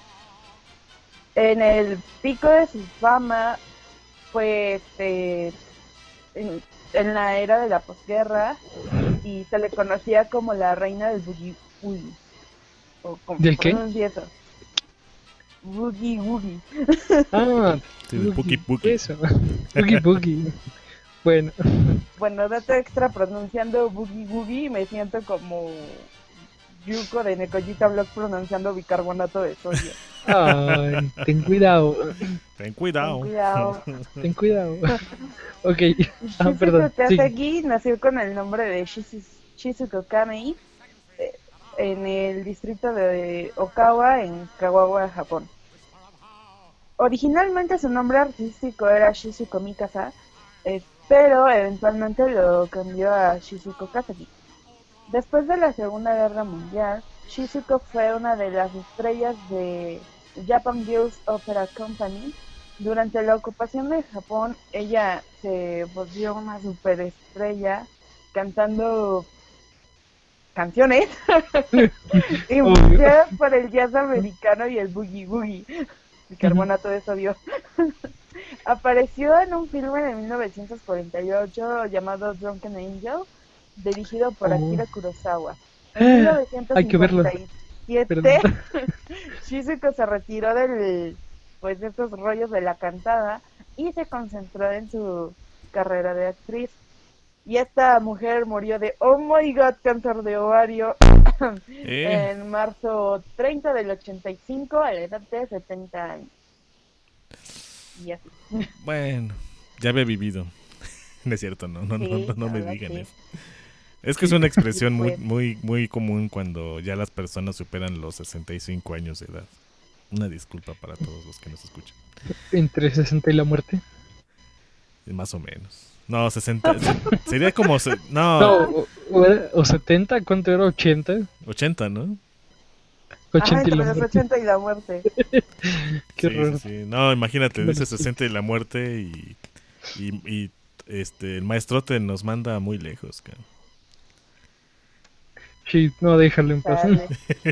En el pico de su fama fue este, en, en la era de la posguerra y se le conocía como la reina del boogie woogie. O como ¿Del qué? pronuncia eso. Boogie woogie. Ah, Sí, del Puki Puki. eso. Boogie Boogie. Bueno, Bueno, dato extra, pronunciando boogie woogie me siento como Yuko de Nekojita Block pronunciando bicarbonato de sodio. ay, ten cuidado. Ten cuidado. Ten cuidado. Ten cuidado. Ok, ah, Shizuko perdón. Sí. Kazaki nació con el nombre de Shizu- Shizuko Kamei eh, en el distrito de Okawa, en Kagawa, Japón. Originalmente su nombre artístico era Shizuko Mikasa, eh, pero eventualmente lo cambió a Shizuko Kazaki. Después de la Segunda Guerra Mundial, Shizuko fue una de las estrellas de Japan Girls Opera Company. Durante la ocupación de Japón, ella se volvió una superestrella cantando canciones influenciadas por el jazz americano y el boogie woogie, bicarbonato de sodio. Apareció en un filme de mil novecientos cuarenta y ocho llamado Drunken Angel, dirigido por Oh. Akira Kurosawa. En Ah, hay que verlo. mil novecientos cincuenta y siete, Perdón. Shizuko se retiró del, pues, de estos rollos de la cantada y se concentró en su carrera de actriz. Y esta mujer murió de, oh my god, cáncer de ovario Eh. en marzo treinta del ochenta y cinco a la edad de setenta años. Y así. Bueno, ya había vivido. No es cierto, no, no, no, Sí, no, no me la verdad digan sí. eso. Es que es una expresión muy, Pues. muy, muy común cuando ya las personas superan los sesenta y cinco años de edad. Una disculpa para todos los que nos escuchan. Entre sesenta y la muerte. Más o menos. No, sesenta. se- sería como. se- no, No, o, o era- o setenta, ¿cuánto era? ochenta. ochenta, ¿no? ochenta Ajá, y la entre los muerte. ochenta y la muerte. Qué Sí, horror. sí, sí. No, imagínate, Bueno, dice sí. sesenta y la muerte y. Y, y, este, el maestrote nos manda muy lejos, cabrón. Sí, no, déjalo en paz. Dale.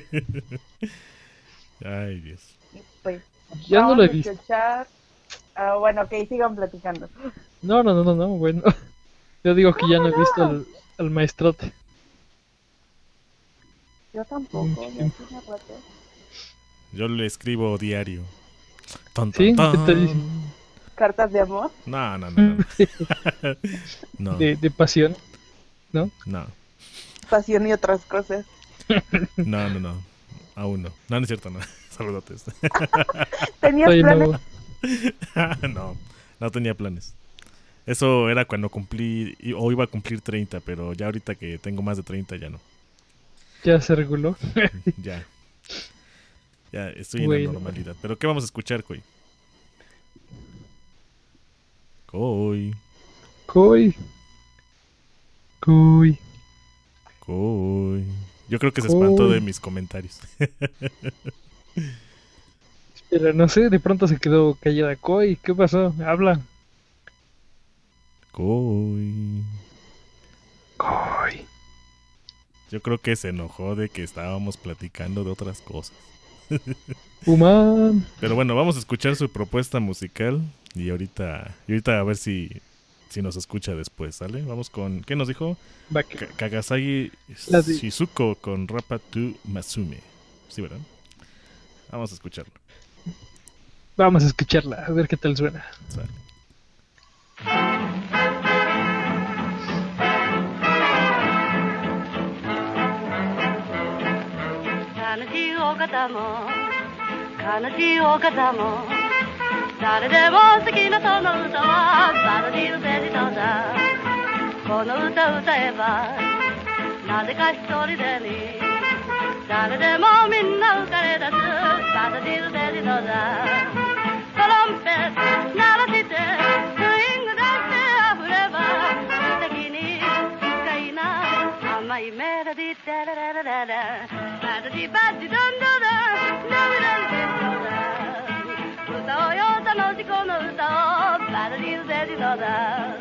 Ay, Dios. Pues, Ya no vamos lo he a visto. escuchar- Ah, bueno, ok, sigan platicando. No, no, no, no, no, bueno. Yo digo que ya no he visto al, al maestrote. Yo tampoco, Mm, ya sí. tiene rato. Yo le escribo diario. Ton, ¿Sí? ton, ¿Qué te ton. dice? ¿Cartas de amor? No, no, no. No. No, De, de pasión, ¿no? no, Pasión y otras cosas. no, no, no. Aún no. No, no es cierto, no. Saludotes. ¿Tenías Oye, planes? no. No, no tenía planes. Eso era cuando cumplí, i- o iba a cumplir treinta, pero ya ahorita que tengo más de treinta ya no. Ya se reguló. Ya. Ya estoy en Bueno. la normalidad. Pero ¿qué vamos a escuchar, Coy? Coy, Coy. Coy. Coy. Yo creo que se espantó Coy. de mis comentarios. Espera, no sé, de pronto se quedó callada. Coy, ¿qué pasó? Habla. Coy. Coy. Yo creo que se enojó de que estábamos platicando de otras cosas. Human. Pero bueno, vamos a escuchar su propuesta musical y ahorita, y ahorita a ver si, si nos escucha después, ¿sale? Vamos con, ¿qué nos dijo? Ka- Kagasagi La de- Shizuko con Rapa to Masume. Sí, ¿verdad? Vamos a escucharlo. Vamos a escucharla, a ver qué tal suena. Sale. 悲しいお方も悲しいお方も誰でも好きなその歌はバラディルベリドだこの歌歌えばなぜか一人でに誰でもみんな浮かれ出すバラディルベリドだトロンペット鳴らしてスイング出して溢れば素敵に不快な甘いメロディータラララララバチバチドンドドンドンドンドン歌おうよ楽しこの歌をバラディルベリドだ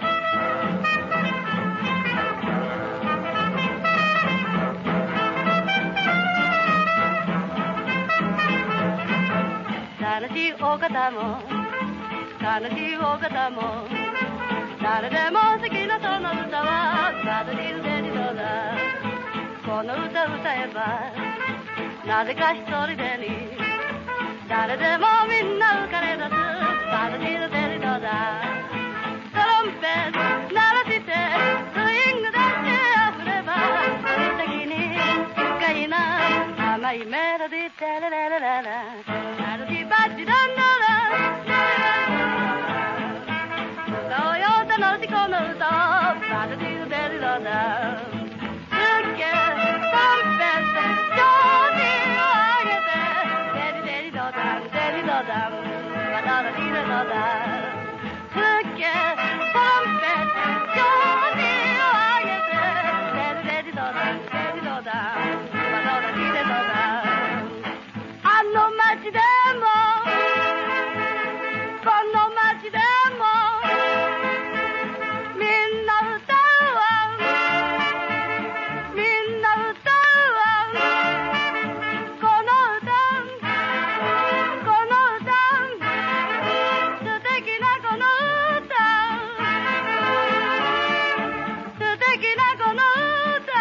悲しいお方も悲しいお方も誰でも好きなその歌はバラディルベリドだこの歌歌えばなぜか一人でに誰でもみんな浮かれ出すバラディルベリドだトロンペット鳴らしてスイング出して溢れば素敵に不快な甘いメロディータラララララバチバチドンドン歌おうよ楽しこの歌をバラディルベリドだあの街でもこの街でもみんな歌うわみんな歌うわこの歌この歌素敵なこの歌素敵なこの歌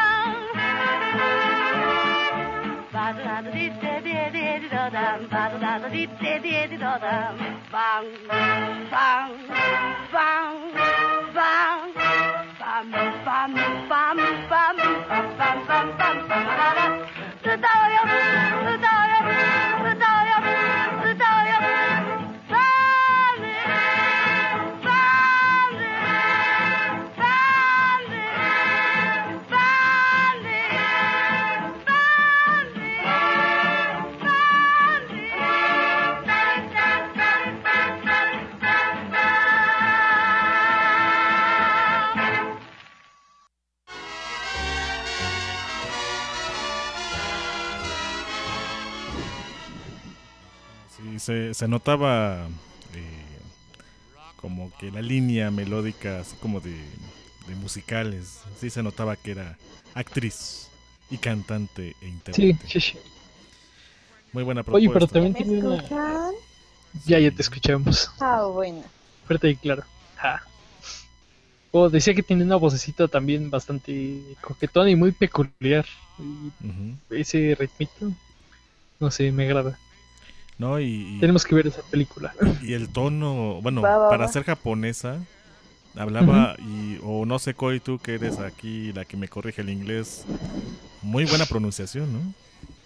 バズバズディッテディディディドダンバズバズディッテディディドダンバンバンバンバンバンバンバンバンバンバンバンバンバンバン歌おうよ歌おうよ歌おうよ歌おうよバンデバンデバンデバンデ Sí, se, se notaba eh, como que la línea melódica, así como de, de musicales. Sí, se notaba que era actriz y cantante e intérprete. Sí, sí, sí. Muy buena propuesta. Oye, pero también ¿Me tiene una... escuchan? Ya, ya te escuchamos. Ah, bueno. Fuerte y claro. Ja. Oh, decía que tiene una vocecita también bastante coquetona y muy peculiar. Y Ujú. ese ritmito, no sé, me agrada. No, y, y- Tenemos que ver esa película. y el tono, bueno, Va, va, para va. ser japonesa, hablaba, y o no sé, Koi, tú que eres aquí la que me corrige el inglés, muy buena pronunciación, ¿no?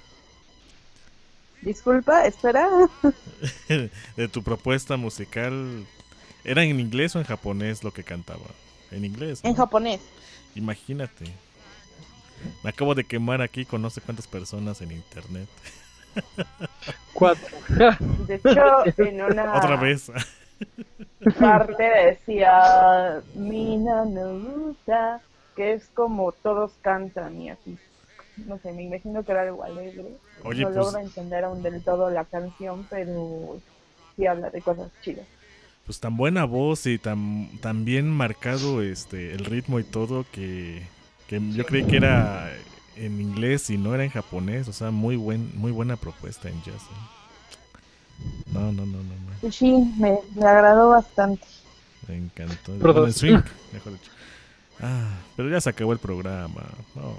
Disculpa, espera. De tu propuesta musical, ¿era en inglés o en japonés lo que cantaba? En inglés, ¿no? En japonés. Imagínate. Me acabo de quemar aquí con no sé cuántas personas en internet. Cuatro. De hecho, en una Otra vez. parte decía Mina no gusta, que es como todos cantan y así. No sé, me imagino que era algo alegre. Oye, no pues- logro entender aún del todo la canción, pero sí habla de cosas chidas. Pues tan buena voz y tan, tan bien marcado este el ritmo y todo que, que yo creí que era en inglés y no era en japonés, o sea, muy buen, muy buena propuesta en jazz. ¿eh? No, no, no, no, no. Sí, me, me agradó bastante. Me encantó. Pero Bueno, dos. el swing, mejor dicho. Ah, pero ya se acabó el programa. No.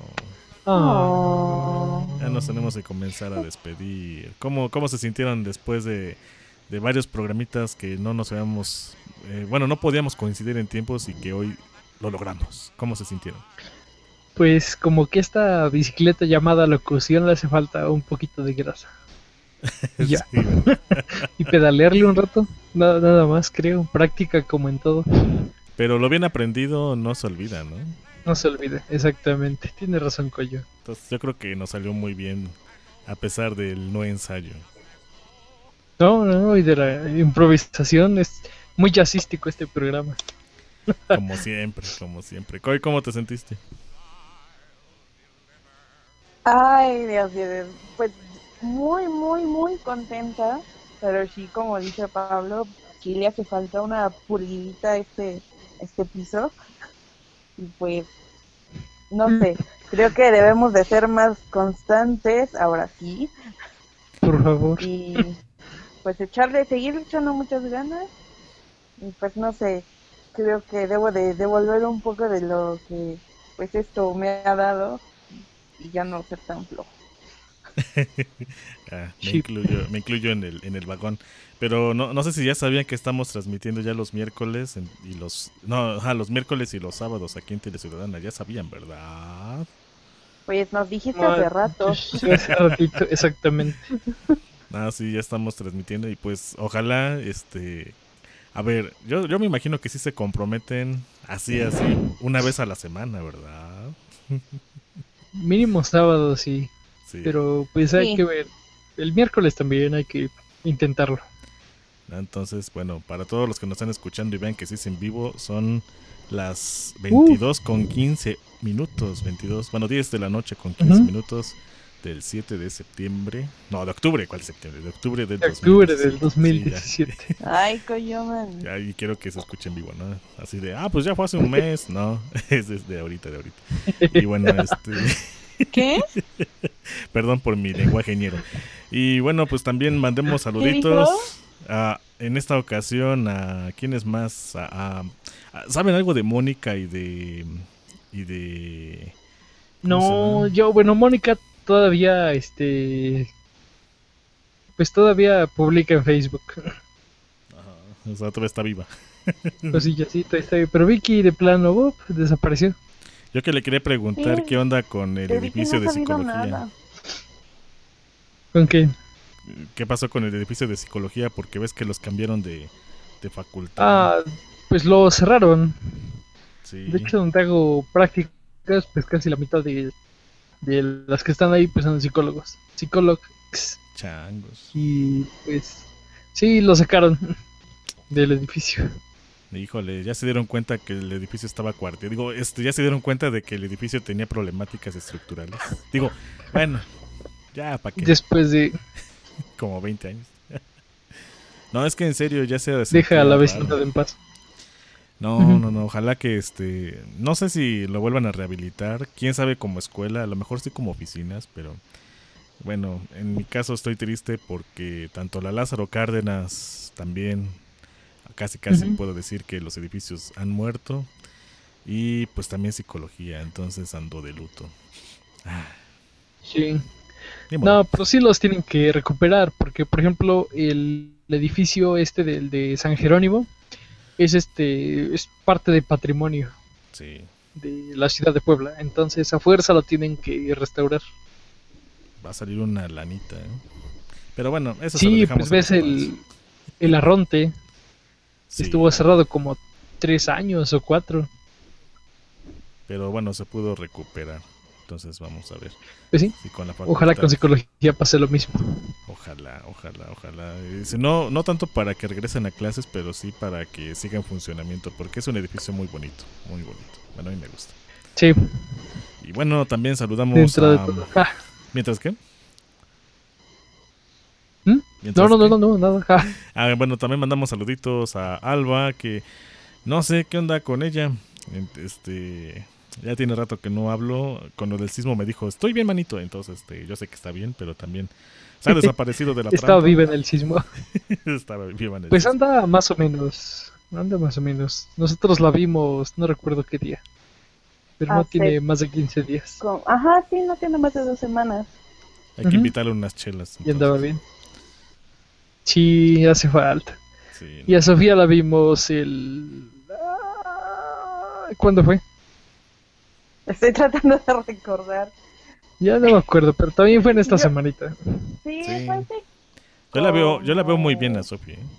Ah. Ya nos tenemos que comenzar a despedir. ¿Cómo, cómo se sintieron después de, de varios programitas que no nos habíamos... Eh, bueno, no podíamos coincidir en tiempos y que hoy lo logramos? ¿Cómo se sintieron? Pues como que esta bicicleta llamada locución le hace falta un poquito de grasa. Y ya. Sí, ¿verdad? Y pedalearle un rato, nada, nada más creo, práctica como en todo. Pero lo bien aprendido no se olvida, ¿no? No se olvide, exactamente, tiene razón Coyo. Entonces yo creo que nos salió muy bien a pesar del no ensayo. No, no, y de la improvisación es muy jazzístico este programa. Como siempre, como siempre. Coy, ¿cómo te sentiste? Ay, Dios mío, pues muy, muy, muy contenta, pero sí, como dice Pablo, sí le hace falta una pulidita a este, este piso, y pues, no sé, creo que debemos de ser más constantes, ahora sí. Por favor. Y pues echarle, seguir echando muchas ganas, y pues no sé, creo que debo de devolver un poco de lo que pues esto me ha dado, y ya no ser tan flojo. ah, me, incluyo, me incluyo en el en el vagón. Pero no, no sé si ya sabían que estamos transmitiendo ya los miércoles en, y los no ajá, los miércoles y los sábados aquí en Teleciudadana. Ya sabían, ¿verdad? Pues nos dijiste No, hace rato. sí, hace ratito, exactamente. Ah, sí, ya estamos transmitiendo y pues ojalá, este, a ver, yo, yo me imagino que sí se comprometen así, así, una vez a la semana, ¿verdad? Mínimo sábado, sí. Sí. Pero pues hay Sí. que ver. El miércoles también hay que intentarlo. Entonces, bueno, para todos los que nos están escuchando y vean que sí es en vivo, son las veintidós con quince minutos, veintidós, bueno, diez de la noche con quince Ujú. minutos del siete de septiembre, no, de octubre, ¿cuál de septiembre? De octubre del De octubre dos mil diecisiete. del dos mil Sí, ya. diecisiete. Ay, Coyoman. Ya, y quiero que se escuche en vivo, ¿no? Así de, ah, pues ya fue hace un mes, no, es desde ahorita, de ahorita. Y bueno, este... ¿Qué? Perdón por mi lenguaje ñero. Y bueno, pues también mandemos ¿Qué saluditos dijo? a, en esta ocasión a quiénes más, a, a- a- ¿saben algo de Mónica y de y de ¿cómo se No, llama? yo, bueno, Mónica todavía, este, pues todavía publica en Facebook. O sea, todavía está viva. Pues sí, ya sí, todavía está bien. Pero Vicky de plano, ¡up! Desapareció. Yo que le quería preguntar Sí. qué onda con el De Vicky edificio no de he sabido psicología. nada. ¿Con qué? ¿Qué pasó con el edificio de psicología? Porque ves que los cambiaron de, de facultad. Ah, pues lo cerraron. Sí. De hecho, donde hago prácticas, pues casi la mitad de, de las que están ahí, pues son psicólogos. Psicólogos. Changos. Y pues, sí, lo sacaron del edificio. Híjole, ya se dieron cuenta que el edificio estaba cuarteado. Digo, este, ya se dieron cuenta de que el edificio tenía problemáticas estructurales. Digo, bueno, ya para qué. Después de... Como veinte años. No, es que en serio ya se Deja a la raro. vecindad en paz. No, Ujú. no, no, ojalá que este, no sé si lo vuelvan a rehabilitar, quién sabe como escuela, a lo mejor sí como oficinas, pero bueno, en mi caso estoy triste porque tanto la Lázaro Cárdenas también, casi casi Ujú. puedo decir que los edificios han muerto y pues también psicología, entonces ando de luto. Ah, Sí. ni modo. No, pero sí los tienen que recuperar, porque por ejemplo el, el edificio este del de San Jerónimo es este es parte de patrimonio Sí, de la ciudad de Puebla, entonces a fuerza lo tienen que restaurar. va a salir una lanita, ¿eh? Pero bueno, eso se lo Sí, dejamos pues a ves los el, demás. el Arronte, Sí. estuvo cerrado como tres años o cuatro. Pero bueno, se pudo recuperar. Entonces vamos a ver. Pues sí, si con la ojalá facultad- con psicología pase lo mismo. Ojalá, ojalá, ojalá. Eh, si no, no tanto para que regresen a clases, pero sí para que siga en funcionamiento, porque es un edificio muy bonito, muy bonito. Bueno, a mí me gusta. Sí, Y bueno, también saludamos dentro de a... todo. Ah, ¿Mientras qué? ¿Mm? No, ¿Mientras no, no, qué? no, no, nada. Ah, Ah, bueno, también mandamos saluditos a Alba, que no sé qué onda con ella. En- Este, Ya tiene rato que no hablo. Con lo del sismo me dijo, estoy bien, manito. Entonces, este, yo sé que está bien, pero también se ha desaparecido de la Estaba trampa. viva en el sismo. Estaba viva en el Pues sismo. anda más o menos. Anda más o menos. Nosotros la vimos, no recuerdo qué día. Pero no Hace- tiene más de quince días. Con- Ajá, sí, no tiene más de dos semanas. Hay que Ujú. invitarle unas chelas. Y andaba bien. Sí, hace falta. Sí, Y a Sofía la vimos el... ah, ¿Cuándo fue? Estoy tratando de recordar. Ya no me acuerdo, pero también fue en esta Yo- semanita. Sí, Sí. pues sí. Yo la veo, yo la veo muy bien a Sofía. ¿eh?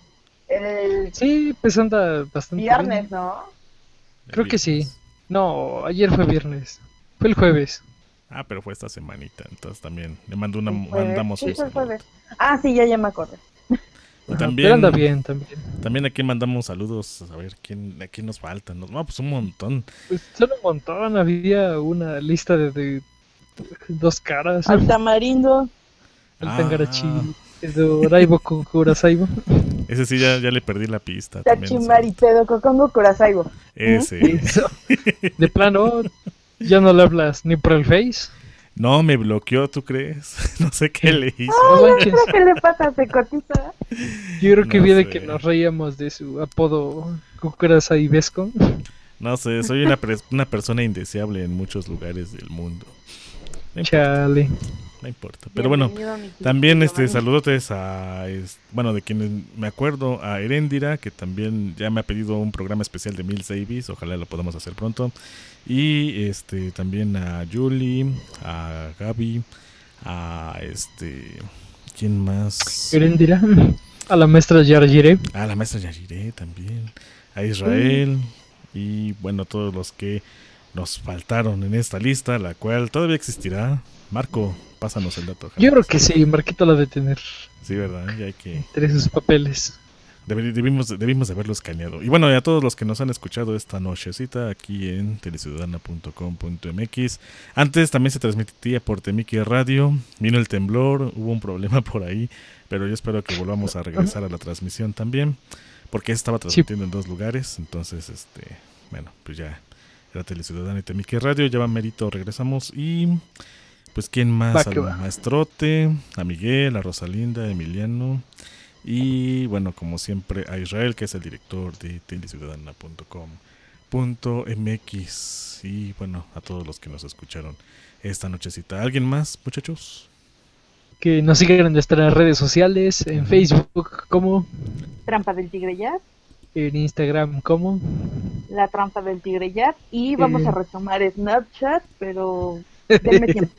El Sí, pues anda bastante viernes, bien. ¿no? Creo que sí. No, ayer fue viernes. Fue el jueves. Ah, pero fue esta semanita, entonces también le mando una, El jueves. mandamos Sí, un fue el saludo. jueves. Ah, sí, ya, ya me acordé. Y Ajá, también, pero anda bien también. también aquí mandamos saludos, a ver quién, a quién nos falta. Nos, no, pues un montón. Pues son un montón, había una lista de, de dos caras. Al tamarindo. El Ah. Tangarachi, el Doraibo con Kurasaibo. Ese sí ya, ya le perdí la pista. También, o sea, Tachimaripedo Cocongo Curasaibo. ese. Eso. De plano, ya no le hablas ni por el Face. No, me bloqueó, ¿tú crees? No sé qué le hizo. No manches. ¿Qué le pasa? ¿Se cotiza? Yo creo que No vi de sé. que nos reíamos de su apodo Kurasai-besco. No sé, soy una, pres- una persona indeseable en muchos lugares del mundo. No importa, Chale. no importa. Pero bueno, Bienvenido, mi también este Giovanni. saludotes a, es- bueno, de quienes me acuerdo, a Erendira, que también ya me ha pedido un programa especial de Mil Savis, ojalá lo podamos hacer pronto. Y este también a Julie, a Gaby, a este, ¿quién más? Erendira. A la maestra Yarjire. A la maestra Yajiré también, a Israel y bueno, todos los que nos faltaron en esta lista, la cual todavía existirá. Marco, pásanos el dato. Yo creo que sí, Marquito la de tener Sí, ¿verdad? Ya hay que... entre sus papeles. Debe- Debimos, debimos de haberlo escaneado. Y bueno, y a todos los que nos han escuchado esta nochecita aquí en teleciudadana punto com punto m x. Antes también se transmitía por Temiki Radio. Vino el temblor, hubo un problema por ahí, pero yo espero que volvamos a regresar a la transmisión también, porque estaba transmitiendo en dos lugares. Entonces, este, bueno, pues ya era Teleciudadana y Temiki Radio. Ya va merito, regresamos. Y pues, ¿quién más? Va que Al va. Maestrote, a Miguel, a Rosalinda, a Emiliano. Y bueno, como siempre, a Israel, que es el director de teleciudadana punto com punto m x. Y bueno, a todos los que nos escucharon esta nochecita. ¿Alguien más, muchachos? Que nos sigan en nuestras redes sociales, en Facebook como, Trampa del Tigre Jazz. en Instagram como. La trampa del Tigre Jazz. Y vamos Eh. a retomar Snapchat, pero denme tiempo.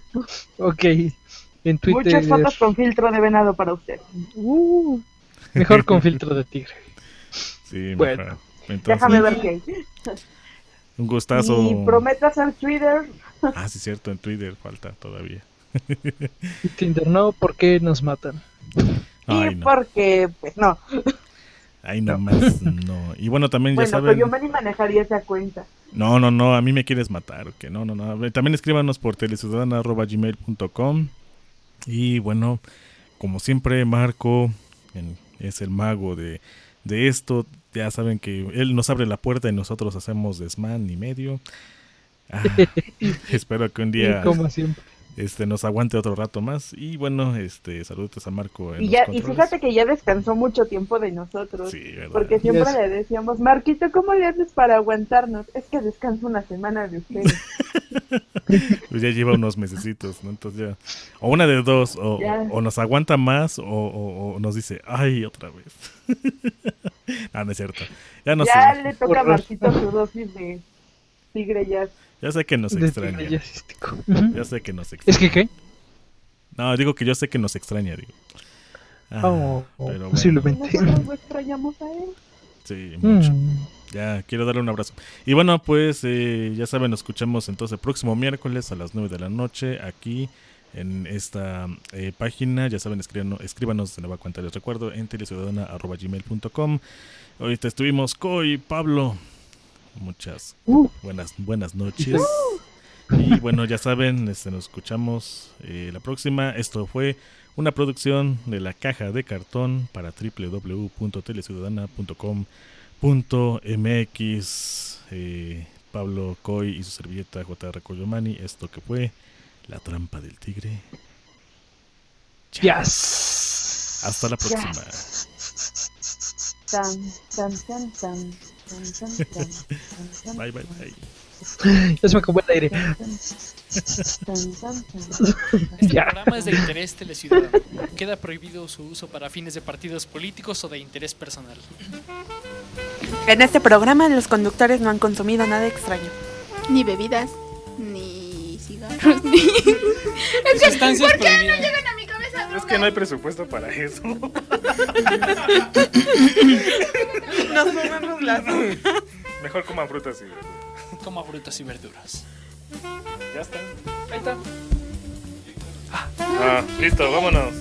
Ok, en Twitter. Muchas fotos con filtro de venado para usted. Uh, mejor con filtro de tigre. Sí, Bueno. mejor. Entonces, Déjame ver qué hay. un gustazo. Y prometo hacer Twitter. Ah, sí, cierto, en Twitter falta todavía. Y Tinder no, ¿por qué nos matan? Ay, y no. porque, pues no. Ahí nomás, no. Y bueno, también ya Bueno, saben. pues yo me ni manejaría esa cuenta. No, no, no, a mí me quieres matar, ¿o qué? No, no, no. También escríbanos por teleciudadana arroba gmail punto com. Y bueno, como siempre, Marco en- es el mago de, de esto. Ya saben que él nos abre la puerta y nosotros hacemos desmán y medio. Ah, espero que un día Y como siempre. este nos aguante otro rato más. Y bueno, este saludos a Marco en Y, los ya, y controles. fíjate que ya descansó mucho tiempo de nosotros. Sí, ¿verdad? Porque siempre Yes. le decíamos, Marquito, ¿cómo le haces para aguantarnos? Es que descanso una semana de ustedes. Pues ya lleva unos mesecitos, ¿no? Entonces ya, o una de dos, o, Ya. o nos aguanta más, o, o- o nos dice, ay, otra vez. Ah, no es cierto. Ya no ya sé. le toca a Horror. Marquito su dosis de tigre jazz. Ya sé que nos De extraña. tigre jazzístico. Ujú. Ya sé que nos extraña. ¿Es que qué? No, digo que yo sé que nos extraña, digo. Ah, Oh, pero bueno, posiblemente. Nosotros lo extrañamos a él. sí, mucho. Mm. Ya, quiero darle un abrazo. Y bueno, pues eh, ya saben, nos escuchamos entonces el próximo miércoles a las nueve de la noche aquí en esta eh, página. Ya saben, escríbanos, escríbanos de nueva cuenta, les recuerdo, en teleciudadana arroba gmail punto com. Ahorita estuvimos Coy, Pablo. Muchas Uh. buenas, buenas noches. Y bueno, ya saben, este, nos escuchamos eh, la próxima. Esto fue una producción de La Caja de Cartón para doble u doble u doble u punto teleciudadana punto com punto m x. Eh, Pablo Coy y su servilleta J R Coyomani. Esto que fue La Trampa del Tigre. Yes. Hasta la próxima. Yes. Tan, tan, tan, tan, tan, tan, tan, tan, bye, bye, bye. Ya se me acabó el aire. Este programa es de interés teleciudadano. Queda prohibido su uso para fines de partidos políticos o de interés personal. En este programa los conductores no han consumido nada extraño. Ni bebidas, ni cigarros, ni... Es que, Sustancias ¿por qué no prohibidas. llegan a mi cabeza? Es que no hay presupuesto para eso. Nos comemos las... Mejor coman frutas y verduras. Coma frutas y verduras. Ya está. Ahí está. Ah, listo, vámonos.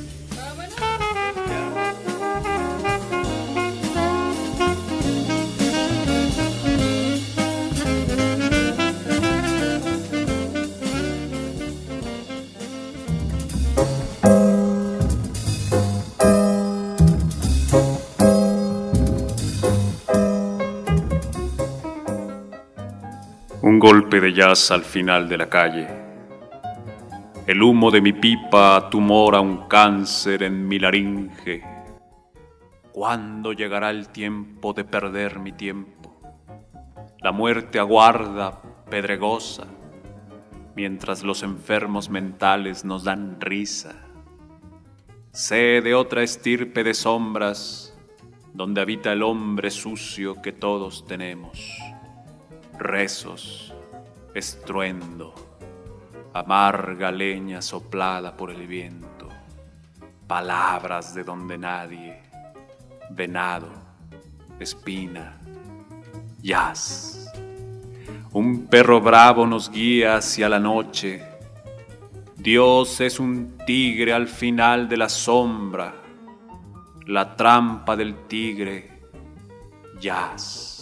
Un golpe de jazz al final de la calle. El humo de mi pipa tumora un cáncer en mi laringe. ¿Cuándo llegará el tiempo de perder mi tiempo? La muerte aguarda, pedregosa, mientras los enfermos mentales nos dan risa. Sé de otra estirpe de sombras, donde habita el hombre sucio que todos tenemos. Rezos, estruendo, amarga leña soplada por el viento, palabras de donde nadie, venado, espina, jazz. Un perro bravo nos guía hacia la noche. Dios es un tigre al final de la sombra, la trampa del tigre, jazz.